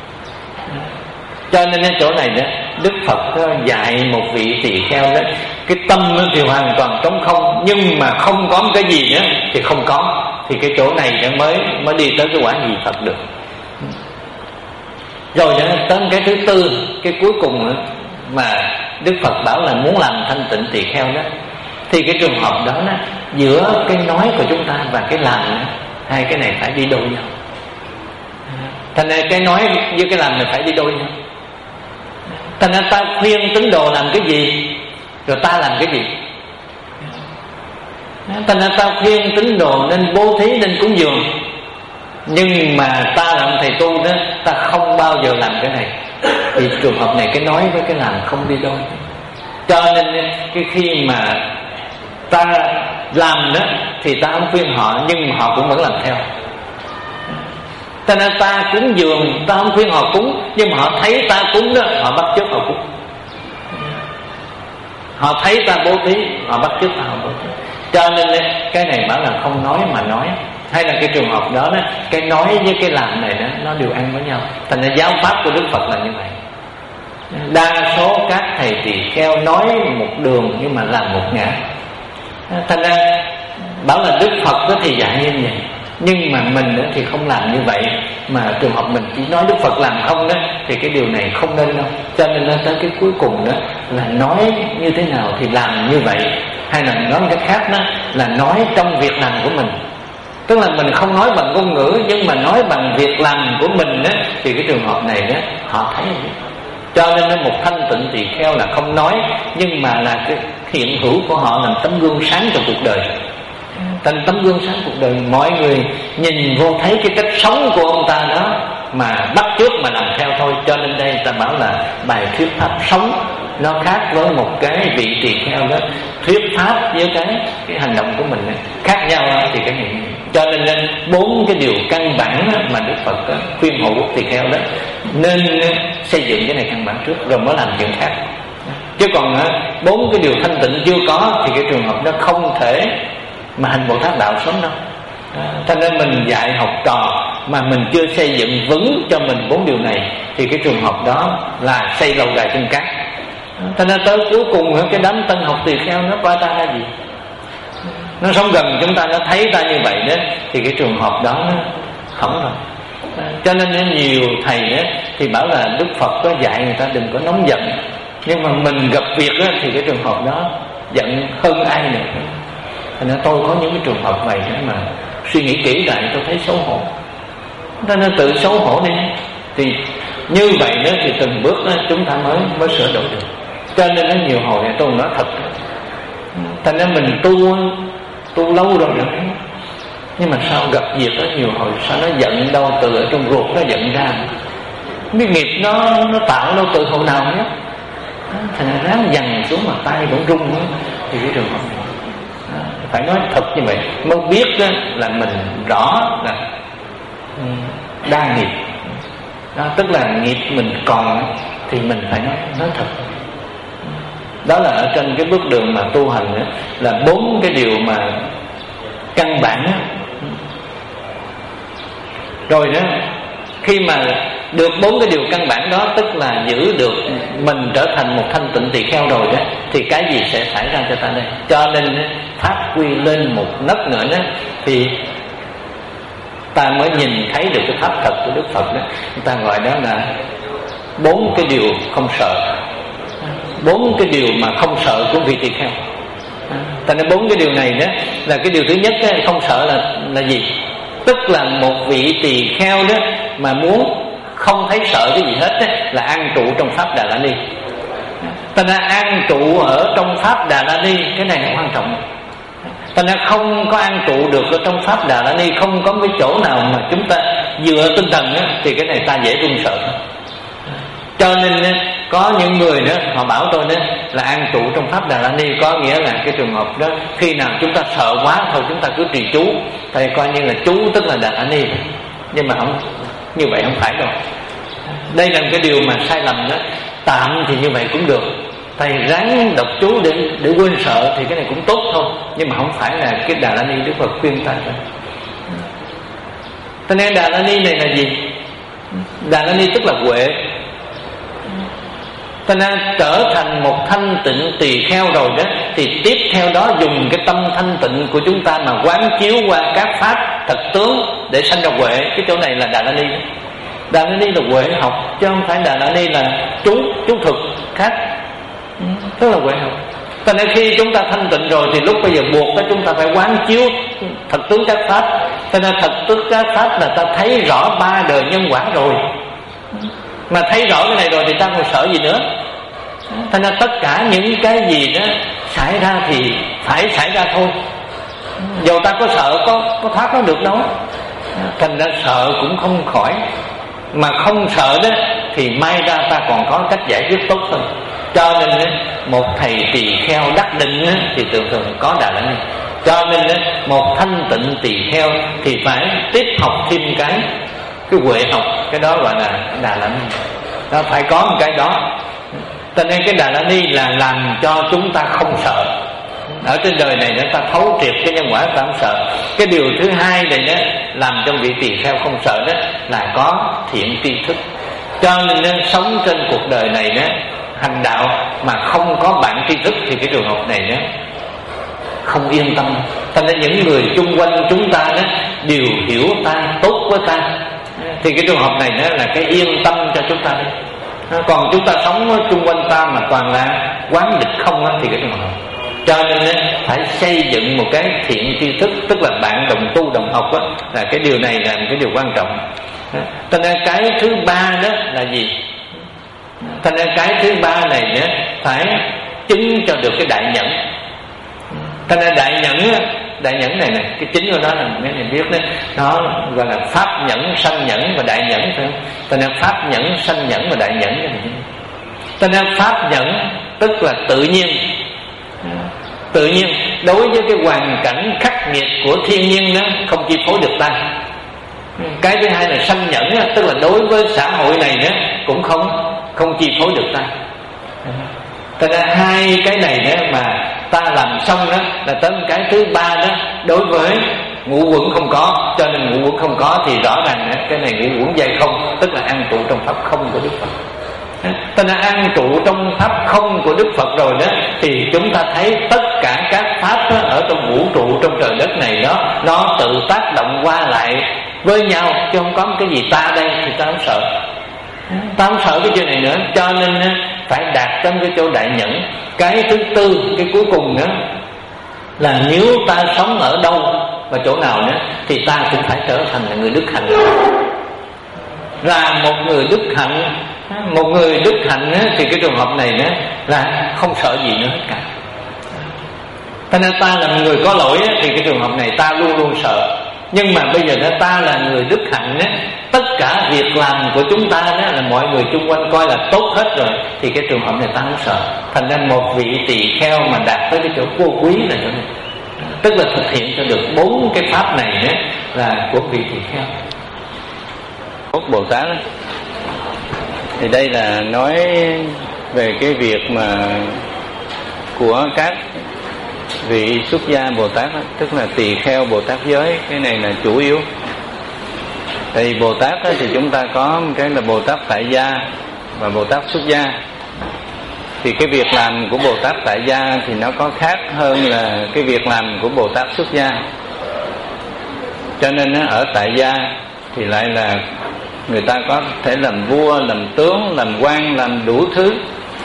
Cho nên ở chỗ này đó Đức Phật đó dạy một vị tỳ kheo đó, cái tâm thì hoàn toàn trống không, nhưng mà không có một cái gì nữa thì không có, thì cái chỗ này nó mới mới đi tới cái quả gì Phật được. Rồi đó, tới cái thứ tư, cái cuối cùng nữa, mà Đức Phật bảo là muốn làm thanh tịnh tỳ kheo đó, thì cái trường hợp đó, đó giữa cái nói của chúng ta và cái làm đó, hai cái này phải đi đôi nhau. Thành ra cái nói với cái làm này phải đi đôi nhau. Thành ra ta khuyên tín đồ làm cái gì, rồi ta làm cái gì. Thành ra ta khuyên tín đồ nên bố thí, nên cúng dường, nhưng mà ta làm thầy tu đó, ta không bao giờ làm cái này, thì trường hợp này cái nói với cái làm không đi đôi. Cho nên cái khi mà ta làm đó thì ta không khuyên họ, nhưng mà họ cũng vẫn làm theo. Cho nên ta cúng dường, ta không khuyên họ cúng, nhưng mà họ thấy ta cúng đó, họ bắt chước họ cúng. Họ thấy ta bố thí, họ bắt chước ta họ bố thí. Cho nên cái này bảo là không nói mà nói, hay là cái trường hợp đó, đó cái nói với cái làm này đó nó đều ăn với nhau. Thành ra giáo pháp của Đức Phật là như vậy. Đa số các thầy tỳ kheo nói một đường nhưng mà làm một ngã. Thành ra bảo là Đức Phật đó thì dạy như vậy, nhưng mà mình đó thì không làm như vậy, mà trường hợp mình chỉ nói Đức Phật làm không đó, thì cái điều này không nên đâu. Cho nên nó tới cái cuối cùng đó là nói như thế nào thì làm như vậy, hay là nói cách khác đó là nói trong việc làm của mình. Tức là mình không nói bằng ngôn ngữ, nhưng mà nói bằng việc làm của mình đó, thì cái trường hợp này đó họ thấy. Cho nên một thanh tịnh tỳ kheo là không nói, nhưng mà là cái hiện hữu của họ làm tấm gương sáng trong cuộc đời. Thành tấm gương sáng cuộc đời, mọi người nhìn vô thấy cái cách sống của ông ta đó mà bắt chước mà làm theo thôi. Cho nên đây ta bảo là bài thuyết pháp sống nó khác với một cái vị tỳ kheo đó thuyết pháp với cái cái hành động của mình đó, khác nhau đó, thì cái này cho nên bốn cái điều căn bản đó, mà Đức Phật đó, khuyên hộ quốc tỳ kheo đó nên xây dựng cái này căn bản trước rồi mới làm chuyện khác. Chứ còn bốn cái điều thanh tịnh chưa có thì cái trường hợp đó không thể mà hành Bồ Tát đạo sớm đâu. Cho nên mình dạy học trò mà mình chưa xây dựng vững cho mình bốn điều này thì cái trường hợp đó là xây lâu đài trên cát. Cho nên tới cuối cùng cái đám tân học tỳ kheo nó qua ta là gì? Nó sống gần chúng ta, nó thấy ta như vậy đó thì cái trường hợp đó nó hỏng rồi. Cho nên nhiều thầy đó thì bảo là Đức Phật có dạy người ta đừng có nóng giận, nhưng mà mình gặp việc đó, thì cái trường hợp đó giận hơn ai nữa. Cho nên tôi có những cái trường hợp này để mà suy nghĩ kỹ lại tôi thấy xấu hổ. Cho nên tự xấu hổ đi. Thì như vậy đó thì từng bước đó chúng ta mới mới sửa đổi được. Cho nên nó nhiều hồi tôi nói thật, thành ra mình tu tu lâu rồi được, nhưng mà sao gặp việc đó nhiều hồi sao nó giận đâu từ ở trong ruột nó giận ra. Cái nghiệp nó nó tạo đâu từ hồi nào nhé. Thành ra ráng dằn xuống mà tay vẫn rung đó, thì cái trường hợp này phải nói thật như vậy mới biết đó là mình rõ là đa nghiệp đó, tức là nghiệp mình còn thì mình phải nói nói thật. Đó là ở trên cái bước đường mà tu hành đó, là bốn cái điều mà căn bản đó. Rồi đó khi mà được bốn cái điều căn bản đó, tức là giữ được mình trở thành một thanh tịnh tỳ kheo rồi đó, thì cái gì sẽ xảy ra cho ta đây? Cho nên phát quy lên một nấc nữa đó, thì ta mới nhìn thấy được cái pháp thật của Đức Phật đó. Người ta gọi đó là bốn cái điều không sợ. Bốn cái điều mà không sợ của vị tỳ kheo. Tại nên bốn cái điều này đó là cái điều thứ nhất đó, không sợ là là gì? Tức là một vị tỳ kheo đó mà muốn không thấy sợ cái gì hết đó, là an trụ trong pháp Đà La Ni. Ta nên an trụ ở trong pháp Đà La Ni, cái này là quan trọng. Ta nên không có an trụ được ở trong pháp Đà La Ni, không có cái chỗ nào mà chúng ta dựa tinh thần đó, thì cái này ta dễ run sợ. Cho nên có những người đó họ bảo tôi đó là an trụ trong pháp Đà La Ni có nghĩa là cái trường hợp đó khi nào chúng ta sợ quá thôi chúng ta cứ trì chú, thầy coi như là chú tức là Đà La Ni. Nhưng mà không, như vậy không phải đâu. Đây là một cái điều mà sai lầm đó. Tạm thì như vậy cũng được, thầy ráng đọc chú để để quên sợ thì cái này cũng tốt thôi, nhưng mà không phải là cái Đà La Ni Đức Phật khuyên ta. Cho nên Đà La Ni này là gì? Đà La Ni tức là huệ. Cho nên trở thành một thanh tịnh tỳ kheo rồi đó, thì tiếp theo đó dùng cái tâm thanh tịnh của chúng ta mà quán chiếu qua các pháp thật tướng để sanh ra huệ. Cái chỗ này là Đà La Ni. Đà La Ni là huệ học, chứ không phải Đà La Ni là chú chú thực khác. Tức là huệ học. Cho nên khi chúng ta thanh tịnh rồi thì lúc bây giờ buộc đó chúng ta phải quán chiếu thật tướng các pháp. Cho nên thật tướng các pháp là ta thấy rõ ba đời nhân quả rồi. Mà thấy rõ cái này rồi thì ta còn sợ gì nữa. Cho nên tất cả những cái gì đó xảy ra thì phải xảy ra thôi. Dù ta có sợ có, có thoát nó được đâu. Thành ra sợ cũng không khỏi. Mà không sợ đó thì may ra ta còn có cách giải quyết tốt hơn. Cho nên một thầy tỳ kheo đắc định thì thường thường có Đà La Ni. Cho nên một thanh tịnh tỳ kheo thì phải tiếp học thêm cái cái huệ học, cái đó gọi là Đà La Ni. Nó phải có một cái đó. Cho nên cái Đà La Ni là làm cho chúng ta không sợ. Ở trên đời này nó ta thấu triệt cái nhân quả ta không sợ. Cái điều thứ hai này đó làm cho vị tỳ kheo không sợ đó là có thiện tri thức. Cho nên nó sống trên cuộc đời này đó hành đạo mà không có bạn tri thức thì cái trường hợp này đó không yên tâm. Cho nên những người chung quanh chúng ta đó đều hiểu ta, tốt với ta, thì cái trường hợp này đó là cái yên tâm cho chúng ta đấy. Còn chúng ta sống chung quanh ta mà toàn là quán địch không đó, thì cái trường hợp. Cho nên phải xây dựng một cái thiện tri thức, tức là bạn đồng tu đồng học đó, là cái điều này là một cái điều quan trọng. Cho nên cái thứ ba đó là gì? Cho nên cái thứ ba này đó phải chứng cho được cái đại nhẫn. Cho nên đại nhẫn, đại nhẫn này này, cái chính của nó là mấy người biết đấy, nó gọi là pháp nhẫn, sanh nhẫn và đại nhẫn, phải không? Cho nên pháp nhẫn, sanh nhẫn và đại nhẫn. Cho nên pháp nhẫn tức là tự nhiên. Tự nhiên đối với cái hoàn cảnh khắc nghiệt của thiên nhiên đó không chi phối được ta. Cái thứ hai là sanh nhẫn đó, tức là đối với xã hội này đó cũng không không chi phối được ta. Thật ra hai cái này đó mà ta làm xong đó là tới cái thứ ba đó, đối với ngũ quẩn không có, cho nên ngũ quẩn không có thì rõ ràng đó, cái này ngũ quẩn giai không, tức là an trụ trong pháp không của Đức Phật. Ta đã an trụ trong pháp không của Đức Phật rồi đó, thì chúng ta thấy tất cả các pháp đó, ở trong vũ trụ, trong trời đất này đó, nó tự tác động qua lại với nhau, chứ không có một cái gì ta đây thì ta không sợ. Ta không sợ cái chuyện này nữa, cho nên phải đạt đến cái chỗ đại nhẫn. Cái thứ tư, cái cuối cùng nữa là nếu ta sống ở đâu và chỗ nào nữa thì ta cũng phải trở thành là người đức hạnh. Là một người đức hạnh, một người đức hạnh thì cái trường hợp này nữa là không sợ gì nữa hết cả. Cho nên ta là người có lỗi thì cái trường hợp này ta luôn luôn sợ. Nhưng mà bây giờ ta là người đức hạnh, tất cả việc làm của chúng ta đó là mọi người chung quanh coi là tốt hết rồi, thì cái trường hợp này ta không sợ. Thành ra một vị tỳ kheo mà đạt tới cái chỗ vô quý là chỗ này, tức là thực hiện cho được bốn cái pháp này đó, là của vị tỳ kheo. Bồ Tát đó, thì đây là nói về cái việc mà của các vị xuất gia Bồ Tát đó, tức là tỳ kheo Bồ Tát giới. Cái này là chủ yếu. Thì Bồ Tát đó, thì chúng ta có một cái là Bồ Tát tại gia và Bồ Tát xuất gia. Thì cái việc làm của Bồ Tát tại gia thì nó có khác hơn là cái việc làm của Bồ Tát xuất gia. Cho nên ở tại gia thì lại là người ta có thể làm vua, làm tướng, làm quan, làm đủ thứ.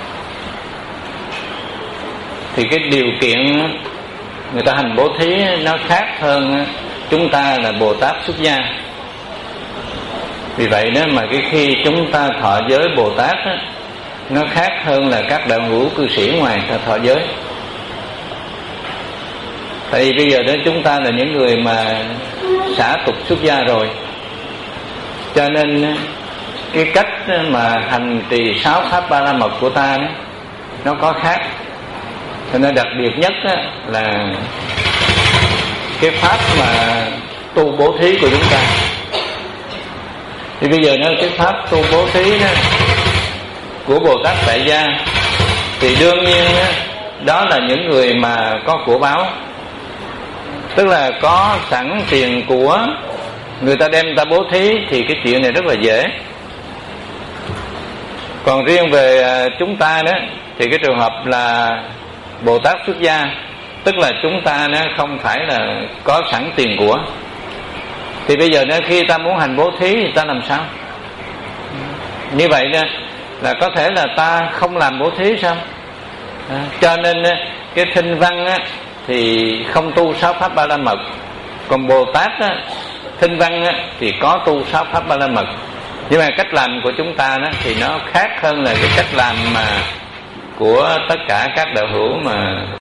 Thì cái điều kiện người ta hành bố thí nó khác hơn chúng ta là Bồ Tát xuất gia. Vì vậy đó mà cái khi chúng ta thọ giới Bồ Tát đó, nó khác hơn là các đạo hữu cư sĩ ngoài ta thọ giới. Tại vì bây giờ đó chúng ta là những người mà xả tục xuất gia rồi, cho nên cái cách mà hành trì sáu pháp ba la mật của ta đó, nó có khác. Cho nên đặc biệt nhất đó là cái pháp mà tu bố thí của chúng ta. Thì bây giờ nó cái pháp tu bố thí đó, của Bồ Tát tại gia thì đương nhiên đó, đó là những người mà có của báo, tức là có sẵn tiền của, người ta đem ta bố thí thì cái chuyện này rất là dễ. Còn riêng về chúng ta đó thì cái trường hợp là Bồ Tát xuất gia, tức là chúng ta nó không phải là có sẵn tiền của. Thì bây giờ nó khi ta muốn hành bố thí thì ta làm sao? Như vậy đó, là có thể là ta không làm bố thí sao? À, cho nên cái thinh văn á, thì không tu sáu pháp ba la mật. Còn Bồ Tát á, thinh văn á, thì có tu sáu pháp ba la mật. Nhưng mà cách làm của chúng ta đó thì nó khác hơn là cái cách làm mà của tất cả các đạo hữu mà